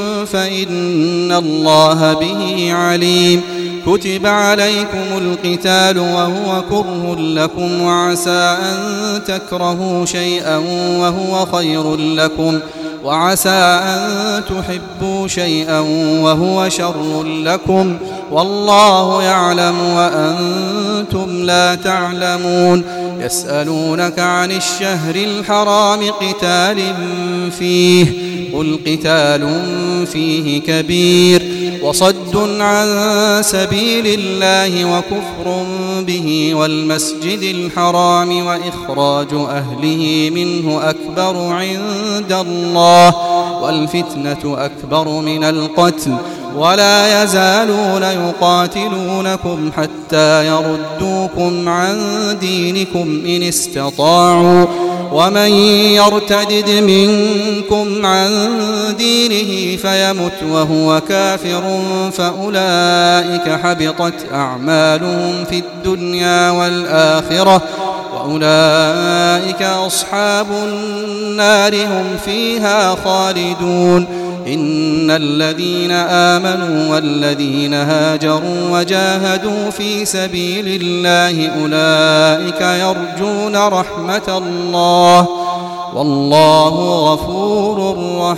A: فإن الله به عليم. كتب عليكم القتال وهو كره لكم وعسى أن تكرهوا شيئا وهو خير لكم وعسى أن تحبوا شيئا وهو شر لكم والله يعلم وأنتم لا تعلمون. يسألونك عن الشهر الحرام قتال فيه قل قتال فيه كبير وصد عن سبيل الله وكفر به والمسجد الحرام وإخراج أهله منه أكبر عند الله والفتنة أكبر من القتل ولا يزالون يقاتلونكم حتى يردوكم عن دينكم إن استطاعوا ومن يرتدد منكم عن دينه فيمت وهو كافر فأولئك حبطت أعمالهم في الدنيا والآخرة وأولئك أصحاب النار هم فيها خالدون. إن الذين آمنوا والذين هاجروا وجاهدوا في سبيل الله أولئك يرجون رحمة الله والله غفور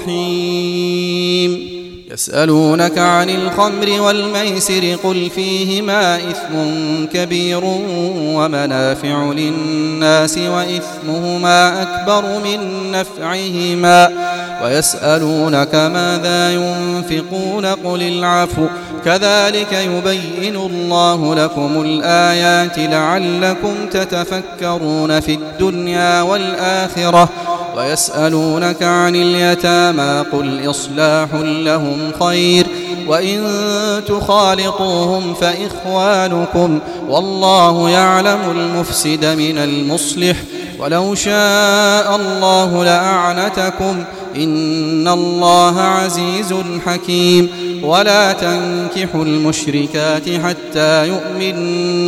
A: رحيم. يسألونك عن الخمر والميسر قل فيهما إثم كبير ومنافع للناس وإثمهما أكبر من نفعهما ويسألونك ماذا ينفقون قل العفو كذلك يبين الله لكم الآيات لعلكم تتفكرون في الدنيا والآخرة. ويسألونك عن اليتامى قل إصلاح لهم خير وإن تخالطوهم فإخوانكم والله يعلم المفسد من المصلح ولو شاء الله لأعنتكم إن الله عزيز حكيم. ولا تنكحوا المشركات حتى يؤمنوا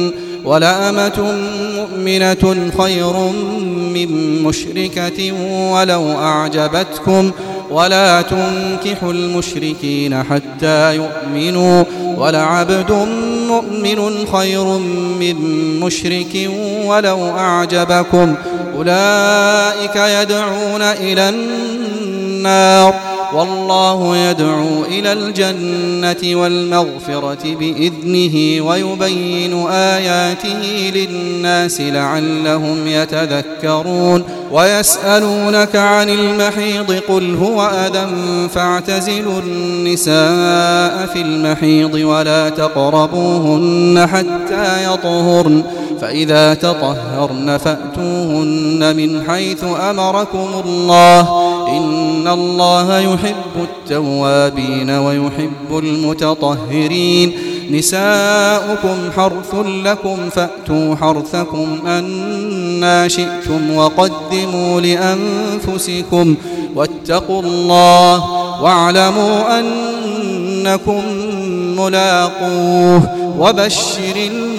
A: ولأمة مؤمنة خير من مشركة ولو أعجبتكم ولا تنكحوا المشركين حتى يؤمنوا ولعبد مؤمن خير من مشرك ولو أعجبكم أولئك يدعون إلى النار والله يدعو إلى الجنة والمغفرة بإذنه ويبين آياته للناس لعلهم يتذكرون ويسألونك عن المحيض قل هو أذى فاعتزلوا النساء في المحيض ولا تقربوهن حتى يطهرن فإذا تطهرن فأتوهن من حيث أمركم الله إن الله يحب التوابين ويحب المتطهرين نساؤكم حرث لكم فأتوا حرثكم أنى شئتم وقدموا لأنفسكم واتقوا الله واعلموا أنكم ملاقوه وبشر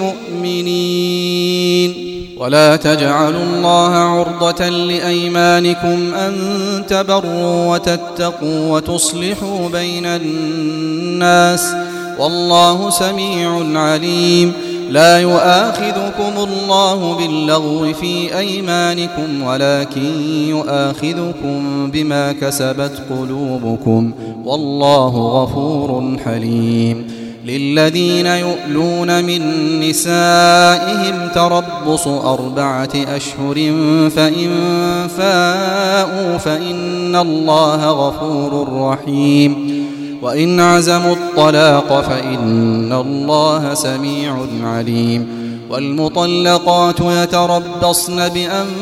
A: المؤمنين ولا تجعلوا الله عرضة لأيمانكم أن تبروا وتتقوا وتصلحوا بين الناس والله سميع عليم لا يؤاخذكم الله باللغو في أيمانكم ولكن يؤاخذكم بما كسبت قلوبكم والله غفور حليم للذين يؤلون من نسائهم تربص أربعة أشهر فإن فاءوا فإن الله غفور رحيم وإن عزموا الطلاق فإن الله سميع عليم والمطلقات يتربصن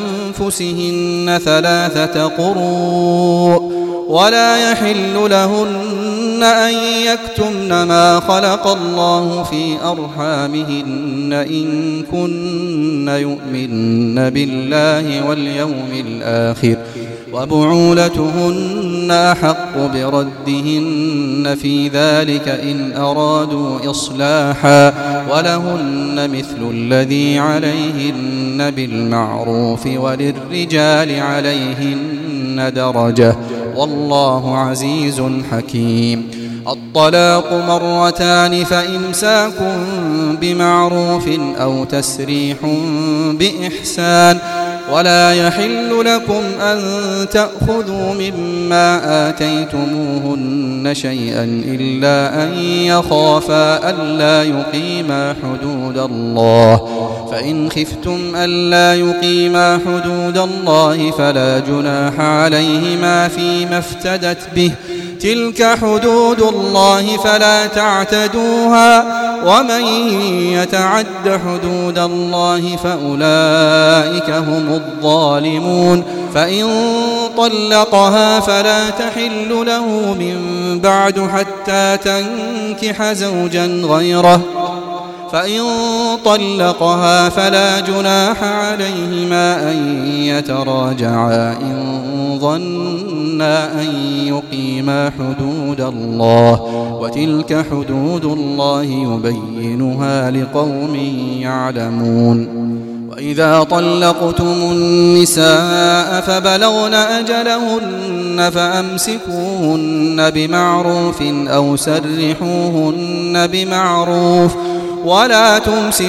A: بأنفسهن ثلاثة قروء ولا يحل لهن أن يكتمن ما خلق الله في أرحامهن إن كن يؤمن بالله واليوم الآخر وبعولتهن أحق بردهن في ذلك إن أرادوا إصلاحا ولهن مثل الذي عليهن بالمعروف وللرجال عليهن درجة والله عزيز حكيم الطلاق مرتان فإمساك بمعروف أو تسريح بإحسان ولا يحل لكم أن تأخذوا مما آتيتموهن شيئا إلا أن يخافا ألا يقيما حدود الله فإن خفتم ألا يقيما حدود الله فلا جناح عليهما فيما افتدت به تلك حدود الله فلا تعتدوها ومن يتعد حدود الله فأولئك هم الظالمون فإن طلقها فلا تحل له من بعد حتى تنكح زوجا غيره فإن طلقها فلا جناح عليهما أن يتراجعا إن ظنا أن يقيما حدود الله وتلك حدود الله يبينها لقوم يعلمون وإذا طلقتم النساء فبلغن أجلهن فأمسكوهن بمعروف أو سرحوهن بمعروف ولا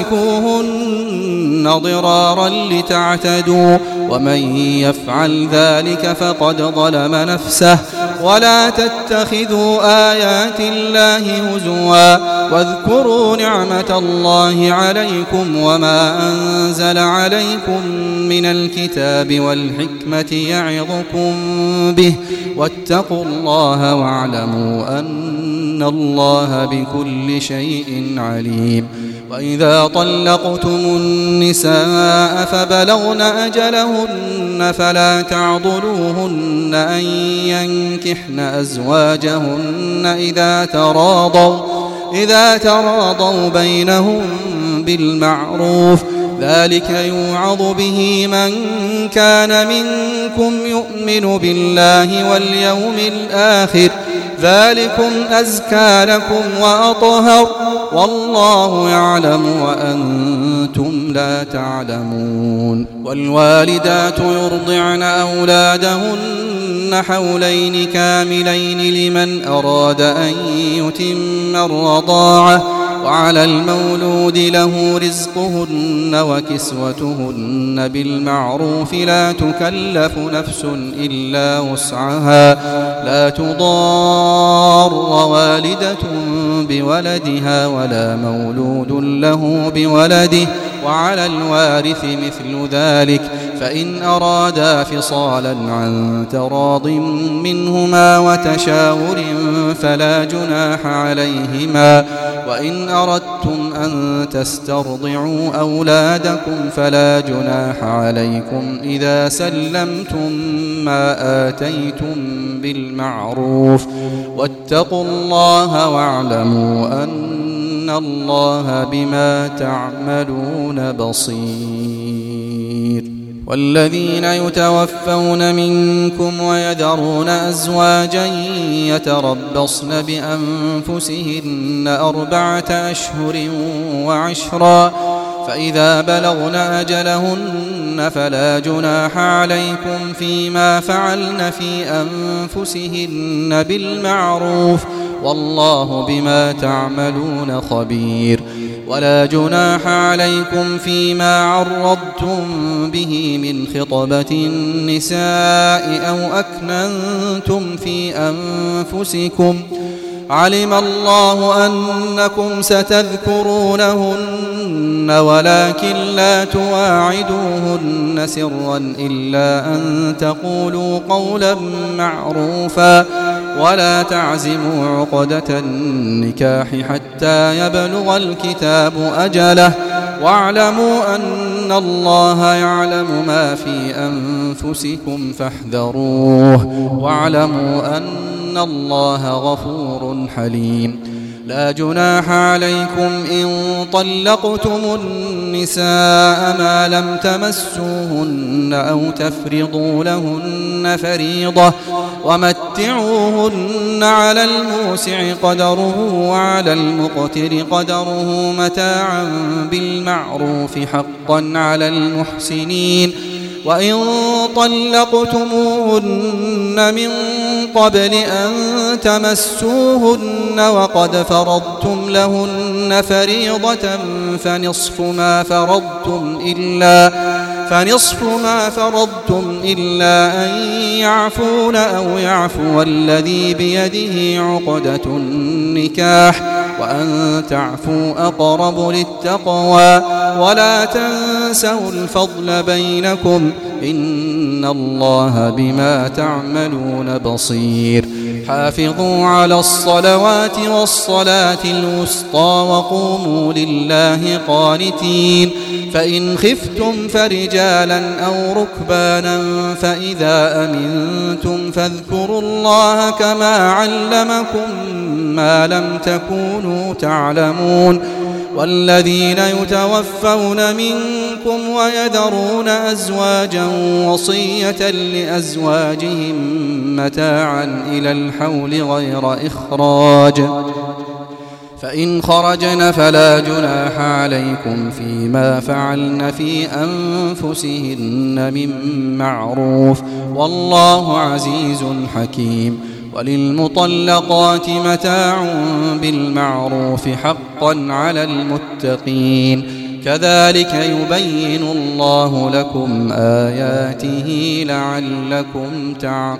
A: تمسكوهن ضرارا لتعتدوا ومن يفعل ذلك فقد ظلم نفسه ولا تتخذوا آيات الله هزوا واذكروا نعمة الله عليكم وما أنزل عليكم من الكتاب والحكمة يعظكم به واتقوا الله واعلموا أن الله بكل شيء عليم وإذا طلقتم النساء فبلغن أجلهن فلا تعضلوهن أن ينكحن أزواجهن إذا تراضوا إذا تراضوا بينهم بالمعروف ذلك يوعظ به من كان منكم يؤمن بالله واليوم الآخر ذلكم أزكى لكم وأطهر والله يعلم وأنتم لا تعلمون. والوالدات يرضعن أولادهن حولين كاملين لمن أراد أن يتم الرضاعة وعلى المولود له رزقهن وكسوتهن بالمعروف لا تكلف نفس إلا وسعها لا تضار والدة بولدها ولا مولود له بولده وعلى الوارث مثل ذلك فإن أرادا فصالا عن تراض منهما وتشاور فلا جناح عليهما. وإن أردتم أن تسترضعوا أولادكم فلا جناح عليكم إذا سلمتم ما آتيتم بالمعروف واتقوا الله واعلموا أن الله بما تعملون بصير. والذين يتوفون منكم ويذرون أزواجا يتربصن بأنفسهن أربعة أشهر وعشرا فإذا بلغن أجلهن فلا جناح عليكم فيما فعلن في أنفسهن بالمعروف والله بما تعملون خبير. ولا جناح عليكم فيما عرضتم به من خطبة النساء أو أكننتم في أنفسكم علم الله أنكم ستذكرونهن ولكن لا تواعدوهن سرا إلا أن تقولوا قولا معروفا ولا تعزموا عقدة النكاح حتى يبلغ الكتاب أجله واعلموا أن الله يعلم ما في أنفسكم فاحذروه واعلموا أن الله غفور حليم. لا جناح عليكم إن طلقتم النساء ما لم تمسوهن أو تفرضوا لهن فريضة ومتعوهن على الموسع قدره وعلى المقتر قدره متاعا بالمعروف حقا على المحسنين. وإن طلقتموهن من قبل أن تمسوهن وقد فرضتم لهن فريضة فنصف ما فرضتم إلا فنصف ما فرضتم إلا أن يعفون أو يعفو الذي بيده عقدة النكاح وأن تعفوا أقرب للتقوى ولا تنسوا الفضل بينكم إن الله بما تعملون بصير. حافظوا على الصلوات والصلاة الوسطى وقوموا لله قانتين. فإن خفتم فرجالا أو ركبانا فإذا أمنتم فاذكروا الله كما علمكم ما لم تكونوا تعلمون. والذين يتوفون منكم ويذرون أزواجا وصية لأزواجهم متاعا إلى الحول غير إخراج فإن خرجن فلا جناح عليكم فيما فعلن في أنفسهن من معروف والله عزيز حكيم. وللمطلقات متاع بالمعروف حقا على المتقين كذلك يبين الله لكم آياته لعلكم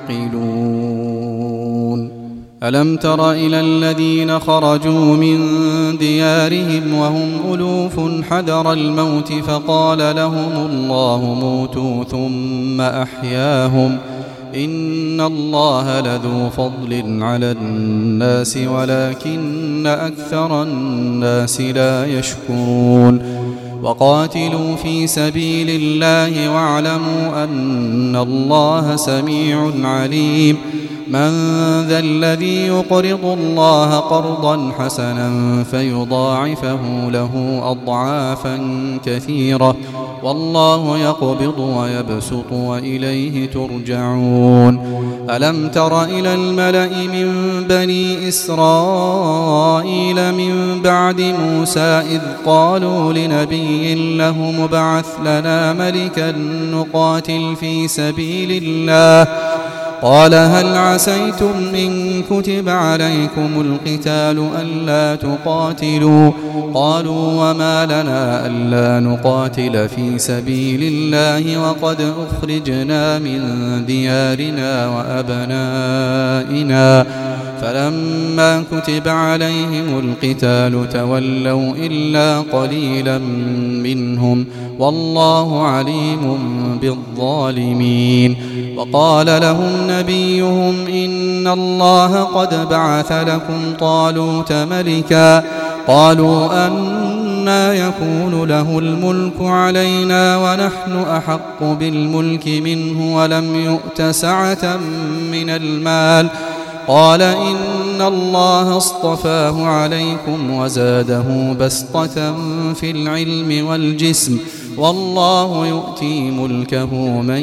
A: تعقلون. ألم تر إلى الذين خرجوا من ديارهم وهم ألوف حذر الموت فقال لهم الله موتوا ثم أحياهم إن الله لذو فضل على الناس ولكن أكثر الناس لا يشكرون. وقاتلوا في سبيل الله واعلموا أن الله سميع عليم من ذا الذي يقرض الله قرضا حسنا فيضاعفه له أضعافا كثيرة والله يقبض ويبسط وإليه ترجعون ألم تر إلى الملأ من بني إسرائيل من بعد موسى إذ قالوا لنبي له مبعث لنا ملكا نقاتل في سبيل الله قال هل عسيتم إن كتب عليكم القتال ألا تقاتلوا قالوا وما لنا ألا نقاتل في سبيل الله وقد أخرجنا من ديارنا وأبنائنا فلما كتب عليهم القتال تولوا إلا قليلا منهم والله عليم بالظالمين وقال لهم نبيهم إن الله قد بعث لكم طالوت ملكا قالوا أنى يكون له الملك علينا ونحن أحق بالملك منه ولم يؤت سعة من المال قال إن الله اصطفاه عليكم وزاده بسطة في العلم والجسم والله يؤتي ملكه من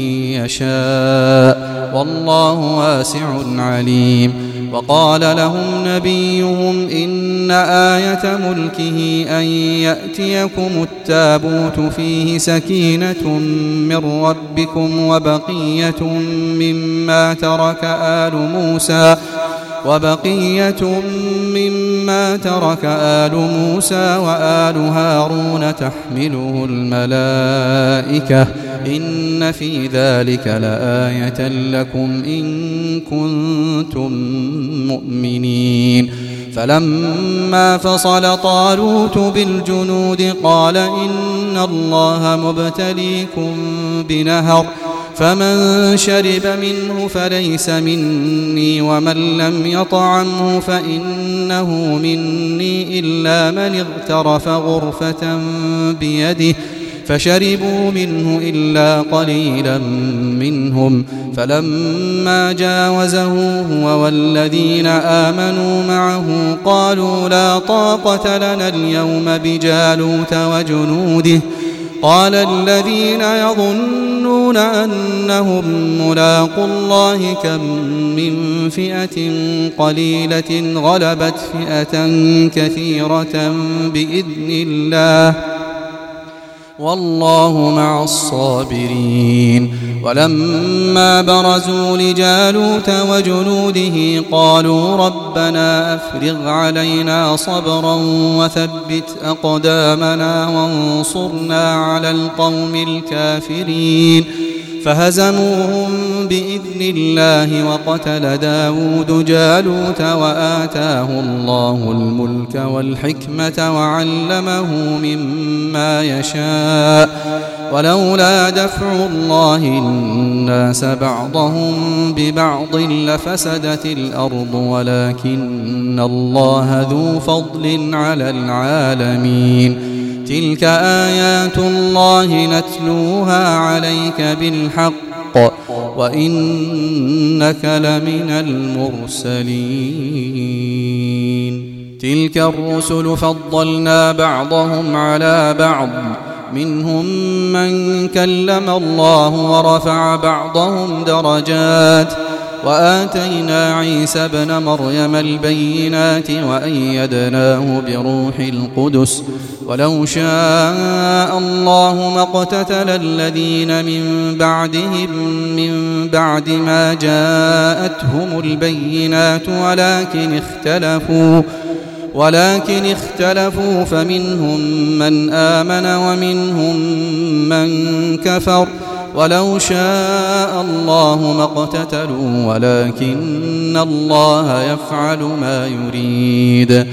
A: يشاء والله واسع عليم وقال لهم نبيهم إن آية ملكه أن يأتيكم التابوت فيه سكينة من ربكم وبقية مما ترك آل موسى وبقية مما ترك آل موسى وآل هارون تحمله الملائكة إن في ذلك لآية لكم إن كنتم مؤمنين فلما فصل طالوت بالجنود قال إن الله مبتليكم بنهر فمن شرب منه فليس مني ومن لم يطعمه فإنه مني إلا من اغترف غرفة بيده فشربوا منه إلا قليلا منهم فلما جاوزه هو والذين آمنوا معه قالوا لا طاقة لنا اليوم بجالوت وجنوده قال الذين يظنون أنهم ملاقو الله كم من فئة قليلة غلبت فئة كثيرة بإذن الله والله مع الصابرين ولما برزوا لجالوت وجنوده قالوا ربنا أفرغ علينا صبرا وثبت أقدامنا وانصرنا على القوم الكافرين فهزموهم بإذن الله وقتل داود جالوت وآتاه الله الملك والحكمة وعلمه مما يشاء ولولا دفع الله الناس بعضهم ببعض لفسدت الأرض ولكن الله ذو فضل على العالمين تلك آيات الله نتلوها عليك بالحق وإنك لمن المرسلين تلك الرسل فضلنا بعضهم على بعض منهم من كلم الله ورفع بعضهم درجات وآتينا عيسى ابن مريم البينات وأيدناه بروح القدس ولو شاء الله ما اقتتل الذين من بعدهم من بعد ما جاءتهم البينات ولكن اختلفوا ولكن اختلفوا فمنهم من آمن ومنهم من كفر ولو شاء الله ما اقتتلوا ولكن الله يفعل ما يريد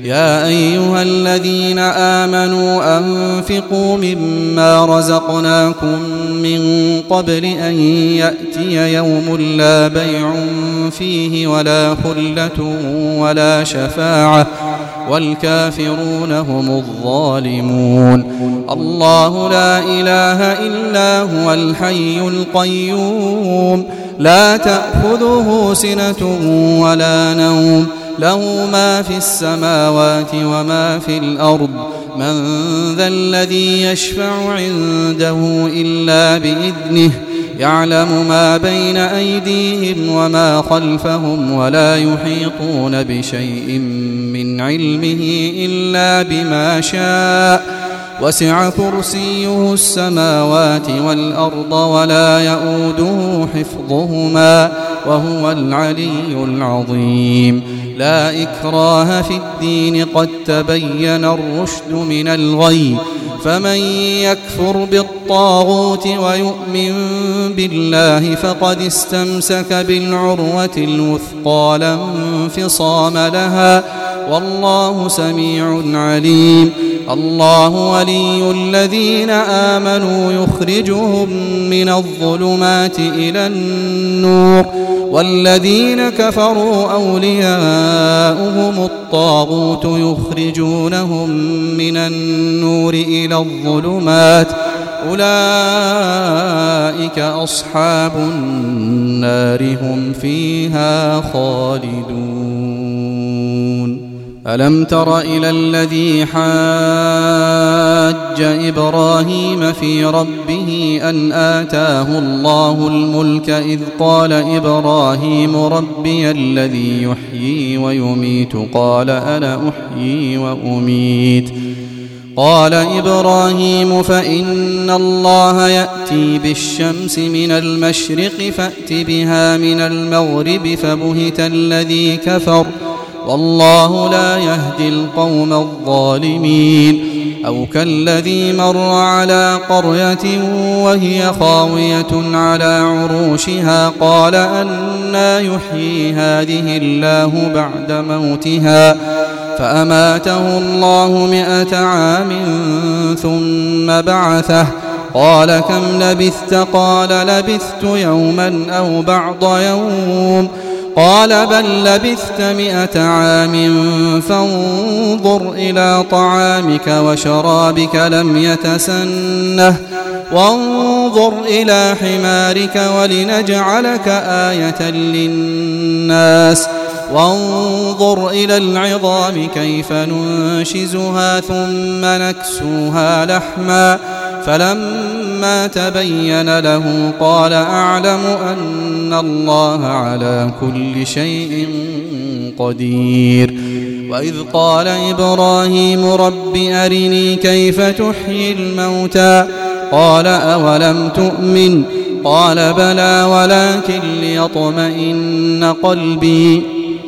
A: يا أيها الذين آمنوا أنفقوا مما رزقناكم من قبل أن يأتي يوم لا بيع فيه ولا خلة ولا شفاعة والكافرون هم الظالمون. الله لا إله إلا هو الحي القيوم لا تأخذه سنة ولا نوم له ما في السماوات وما في الأرض من ذا الذي يشفع عنده إلا بإذنه يعلم ما بين أيديهم وما خلفهم ولا يحيطون بشيء من علمه إلا بما شاء وسع كرسيه السماوات والأرض ولا يؤوده حفظهما وهو العلي العظيم. لا إكراه في الدين قد تبين الرشد من الغي فمن يكفر بالطاغوت ويؤمن بالله فقد استمسك بالعروة الوثقى لا انفصام لها والله سميع عليم. الله ولي الذين آمنوا يخرجهم من الظلمات إلى النور والذين كفروا أولياؤهم الطاغوت يخرجونهم من النور إلى الظلمات أولئك أصحاب النار هم فيها خالدون. ألم تر إلى الذي حاج إبراهيم في ربه أن آتاه الله الملك إذ قال إبراهيم ربي الذي يحيي ويميت قال أنا أحيي وأميت قال إبراهيم فإن الله يأتي بالشمس من المشرق فأت بها من المغرب فبهت الذي كفر والله لا يهدي القوم الظالمين. أو كالذي مر على قرية وهي خاوية على عروشها قال أنى يحيي هذه الله بعد موتها فأماته الله مئة عام ثم بعثه قال كم لبثت قال لبثت يوما أو بعض يوم قال بل لبثت مئة عام فانظر إلى طعامك وشرابك لم يتسنه وانظر إلى حمارك ولنجعلك آية للناس وانظر إلى العظام كيف ننشزها ثم نكسوها لحما فلما تبين له قال أعلم أن الله على كل شيء قدير. وإذ قال إبراهيم رب أرني كيف تحيي الموتى قال أولم تؤمن قال بلى ولكن ليطمئن قلبي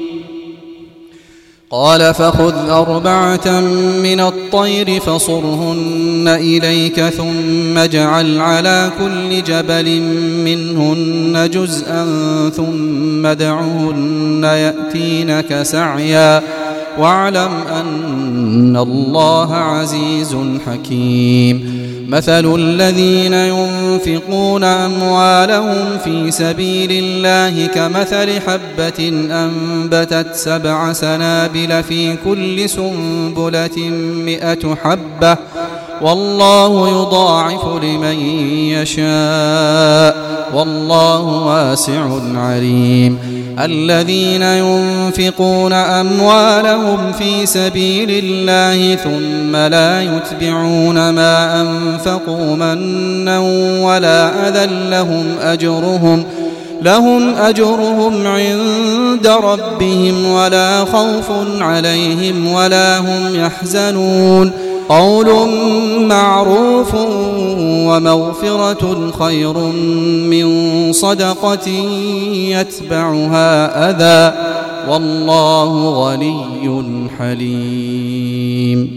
A: قال فخذ أربعة من الطير فصرهن إليك ثم اجعل على كل جبل منهن جزءا ثم ادعهن يأتينك سعيا واعلم أن الله عزيز حكيم. مثل الذين ينفقون أموالهم في سبيل الله كمثل حبة أنبتت سبع سنابل في كل سنبلة مئة حبة والله يضاعف لمن يشاء والله واسع عليم. الذين ينفقون أموالهم في سبيل الله ثم لا يتبعون ما أنفقوا منا ولا أذى لهم أجرهم لهم أجرهم عند ربهم ولا خوف عليهم ولا هم يحزنون. قول معروف ومغفرة خير من صدقة يتبعها أذى والله غني حليم.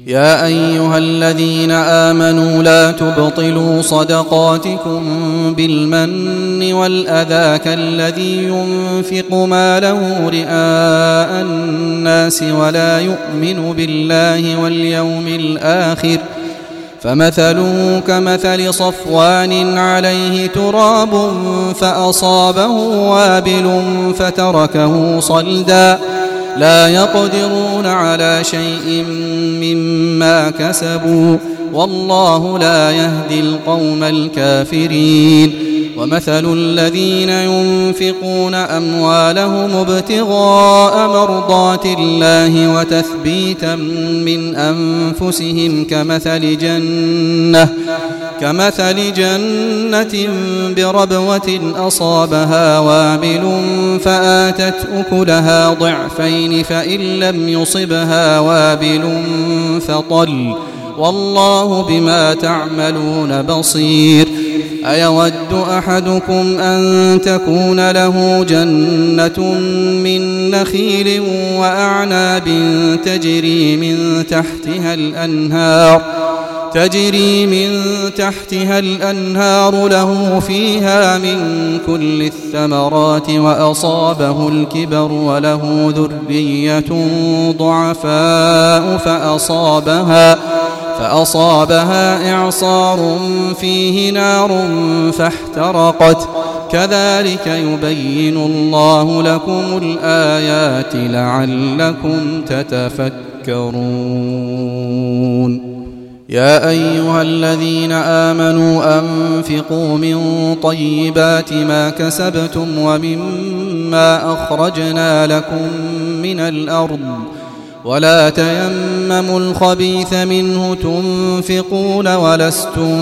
A: يا أيها الذين آمنوا لا تبطلوا صدقاتكم بالمن والأذى كالذي ينفق ماله رئاء الناس ولا يؤمن بالله واليوم الآخر فمثله كمثل صفوان عليه تراب فأصابه وابل فتركه صلدا لا يقدرون على شيء مما كسبوا والله لا يهدي القوم الكافرين ومثل الذين ينفقون أموالهم ابتغاء مرضات الله وتثبيتا من أنفسهم كمثل جنة كمثل جنة بربوة أصابها وابل فآتت أكلها ضعفين فإن لم يصبها وابل فطل والله بما تعملون بصير أيود أحدكم أن تكون له جنة من نخيل وأعناب تجري من تحتها الأنهار تجري من تحتها الأنهار له فيها من كل الثمرات وأصابه الكبر وله ذرية ضعفاء فأصابها فأصابها إعصار فيه نار فاحترقت كذلك يبين الله لكم الآيات لعلكم تتفكرون يا أيها الذين آمنوا أنفقوا من طيبات ما كسبتم ومما أخرجنا لكم من الأرض ولا تيمموا الخبيث منه تنفقون ولستم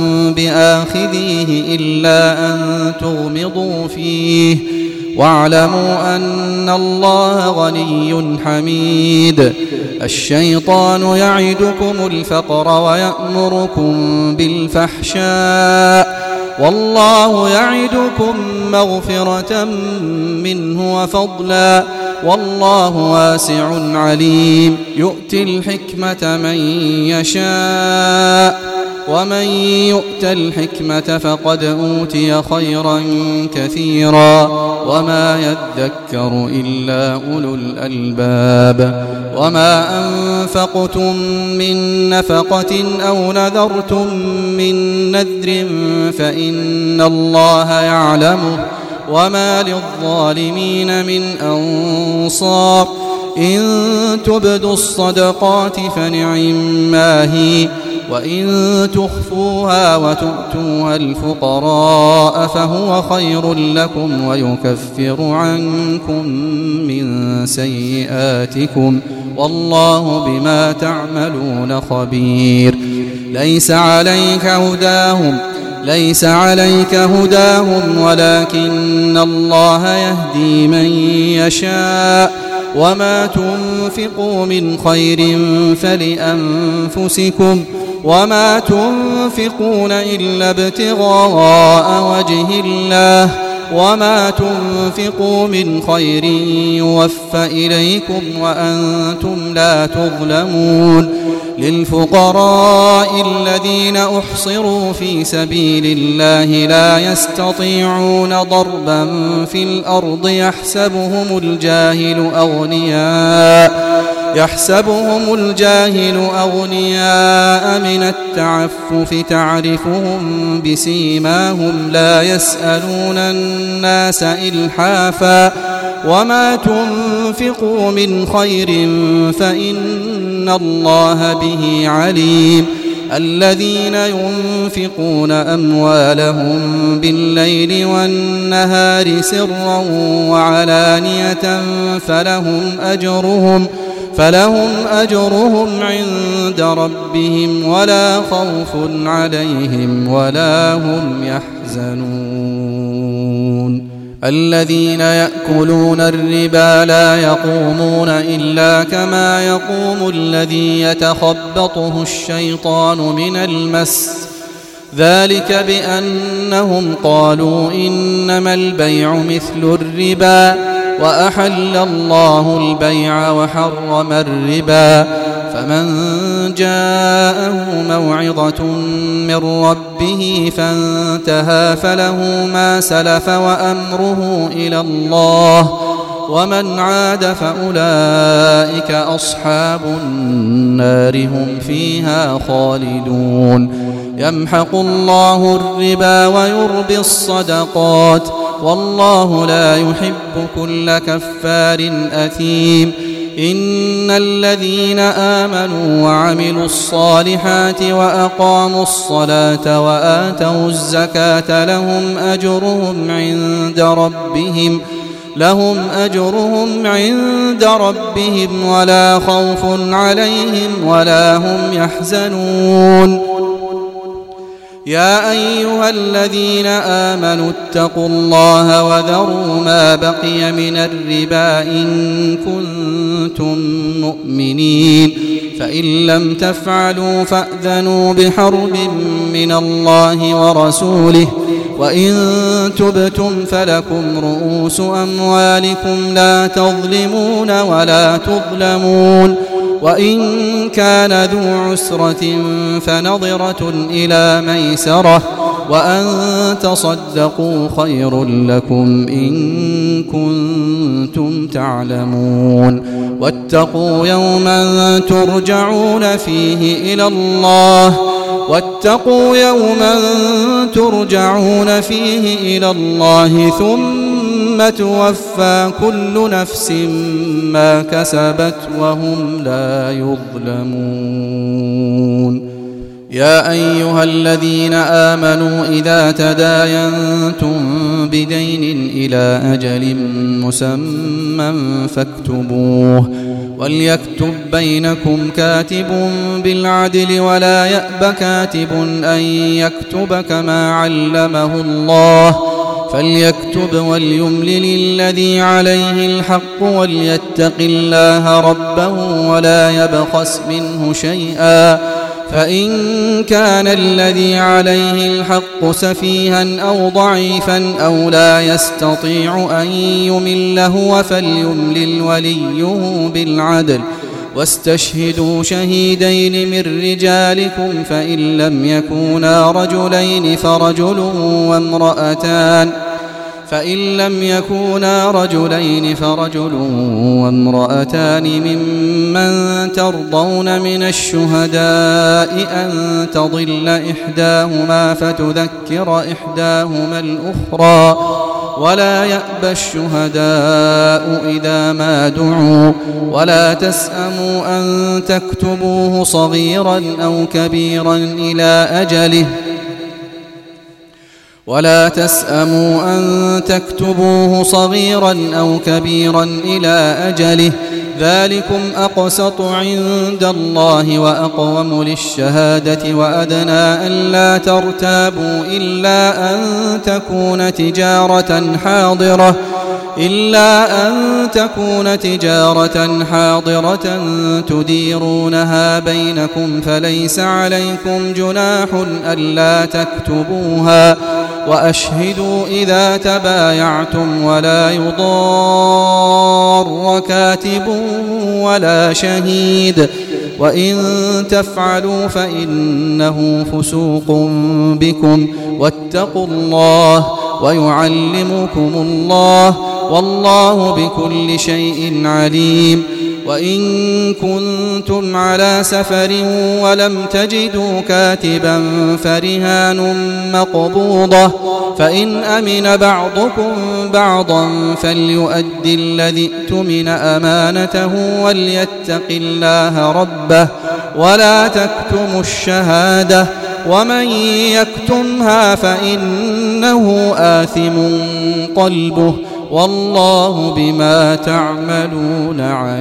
A: بآخذيه إلا أن تغمضوا فيه واعلموا أن الله غني حميد الشيطان يعدكم الفقر ويأمركم بالفحشاء والله يعدكم مغفرة منه وفضلا والله واسع عليم يؤتي الحكمة من يشاء ومن يؤت الحكمة فقد أوتي خيرا كثيرا وما يذكر إلا أولو الألباب وما أنفقتم من نفقة أو نذرتم من نذر فإن الله يعلمه وما للظالمين من أنصار إن تبدوا الصدقات فنعما هي وإن تخفوها وتؤتوها الفقراء فهو خير لكم ويكفر عنكم من سيئاتكم والله بما تعملون خبير ليس عليك هداهم ليس عليك هداهم ولكن الله يهدي من يشاء وما تنفقوا من خير فلأنفسكم وما تنفقون إلا ابتغاء وجه الله وما تنفقوا من خير يوفى إليكم وأنتم لا تظلمون للفقراء الذين أحصروا في سبيل الله لا يستطيعون ضربا في الأرض يحسبهم الجاهل أغنياء يحسبهم الجاهل أغنياء من التعفف تعرفهم بسيماهم لا يسألون الناس إلحافا وما تنفقوا من خير فإن الله به عليم الذين ينفقون أموالهم بالليل والنهار سرا وعلانية فلهم أجرهم فلهم أجرهم عند ربهم ولا خوف عليهم ولا هم يحزنون الذين يأكلون الربا لا يقومون إلا كما يقوم الذي يتخبطه الشيطان من المس ذلك بأنهم قالوا إنما البيع مثل الربا وأحل الله البيع وحرم الربا فمن جاءه موعظة من ربه فانتهى فله ما سلف وأمره إلى الله ومن عاد فأولئك أصحاب النار هم فيها خالدون. يمحق الله الربا ويربي الصدقات والله لا يحب كل كفار أثيم. إن الذين آمنوا وعملوا الصالحات وأقاموا الصلاة وآتوا الزكاة لهم أجرهم عند ربهم لهم أجرهم عند ربهم ولا خوف عليهم ولا هم يحزنون. يا أيها الذين آمنوا اتقوا الله وذروا ما بقي من الربا إن كنتم مؤمنين فإن لم تفعلوا فأذنوا بحرب من الله ورسوله وإن تبتم فلكم رؤوس أموالكم لا تظلمون ولا تظلمون وإن كان ذو عسرة فنظرة إلى ميسرة وأن تصدقوا خير لكم إن كنتم تعلمون. واتقوا يوما ترجعون فيه إلى الله واتقوا يوما ترجعون فيه إلى الله ثم توفى كل نفس ما كسبت وهم لا يظلمون. يا أيها الذين آمنوا إذا تداينتم بدين إلى أجل مسمى فاكتبوه وليكتب بينكم كاتب بالعدل ولا يأب كاتب أن يكتب كما علمه الله فليكتب وليملل الذي عليه الحق وليتق الله ربه ولا يبخس منه شيئا فإن كان الذي عليه الحق سفيها أو ضعيفا أو لا يستطيع أن يمل هو فليملل وليه بالعدل واستشهدوا شهيدين من رجالكم فإن لم يكونا رجلين فرجل وامرأتان فإن لم يكونا رجلين فرجل وامرأتان ممن ترضون من الشهداء أن تضل إحداهما فتذكر إحداهما الأخرى ولا يأبى الشهداء إذا ما دعوا ولا تسأموا أن تكتبوه صغيرا أو كبيرا إلى أجله ولا تسأموا أن تكتبوه صغيرا أو كبيرا إلى أجله ذلكم أقسط عند الله وأقوم للشهادة وأدنى ألا ترتابوا إلا أن تكون تجارة حاضرة إلا أن تكون تجارة حاضرة تديرونها بينكم فليس عليكم جناح ألا تكتبوها وأشهدوا إذا تبايعتم ولا يضار كاتب ولا شهيد وإن تفعلوا فإنه فسوق بكم واتقوا الله ويعلمكم الله والله بكل شيء عليم. وإن كنتم على سفر ولم تجدوا كاتبا فرهان مقبوضة فإن أمن بعضكم بعضا فليؤدي الذي اؤتمن أمانته وليتق الله ربه ولا تكتموا الشهادة ومن يكتمها فإنه آثم قلبه والله بما تعملون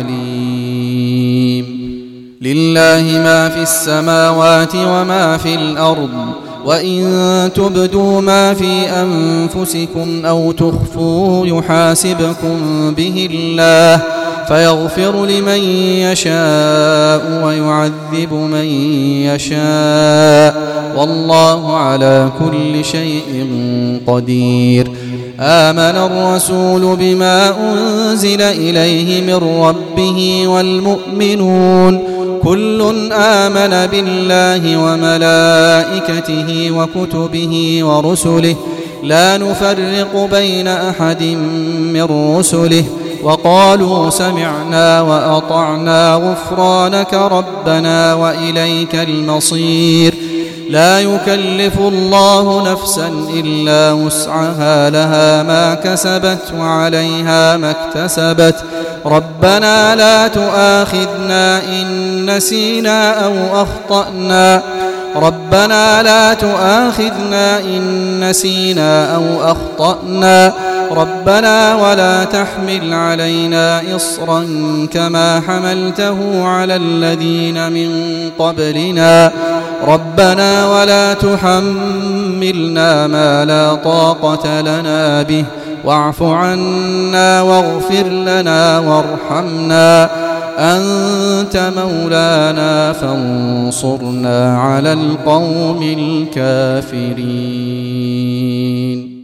A: عليم. لله ما في السماوات وما في الأرض وإن تبدوا ما في أنفسكم أو تخفوه يحاسبكم به الله فيغفر لمن يشاء ويعذب من يشاء والله على كل شيء قدير. آمن الرسول بما أنزل إليه من ربه والمؤمنون كل آمن بالله وملائكته وكتبه ورسله لا نفرق بين أحد من رسله وقالوا سمعنا وأطعنا غفرانك ربنا وإليك المصير لا يكلف الله نفسا إلا وسعها لها ما كسبت وعليها ما اكتسبت ربنا لا تؤاخذنا إن نسينا أو أخطأنا ربنا لا تؤاخذنا إن نسينا أو أخطأنا ربنا ولا تحمل علينا إصرا كما حملته على الذين من قبلنا ربنا ولا تحملنا ما لا طاقة لنا به واعف عنا واغفر لنا وارحمنا أنت مولانا فانصرنا على القوم الكافرين.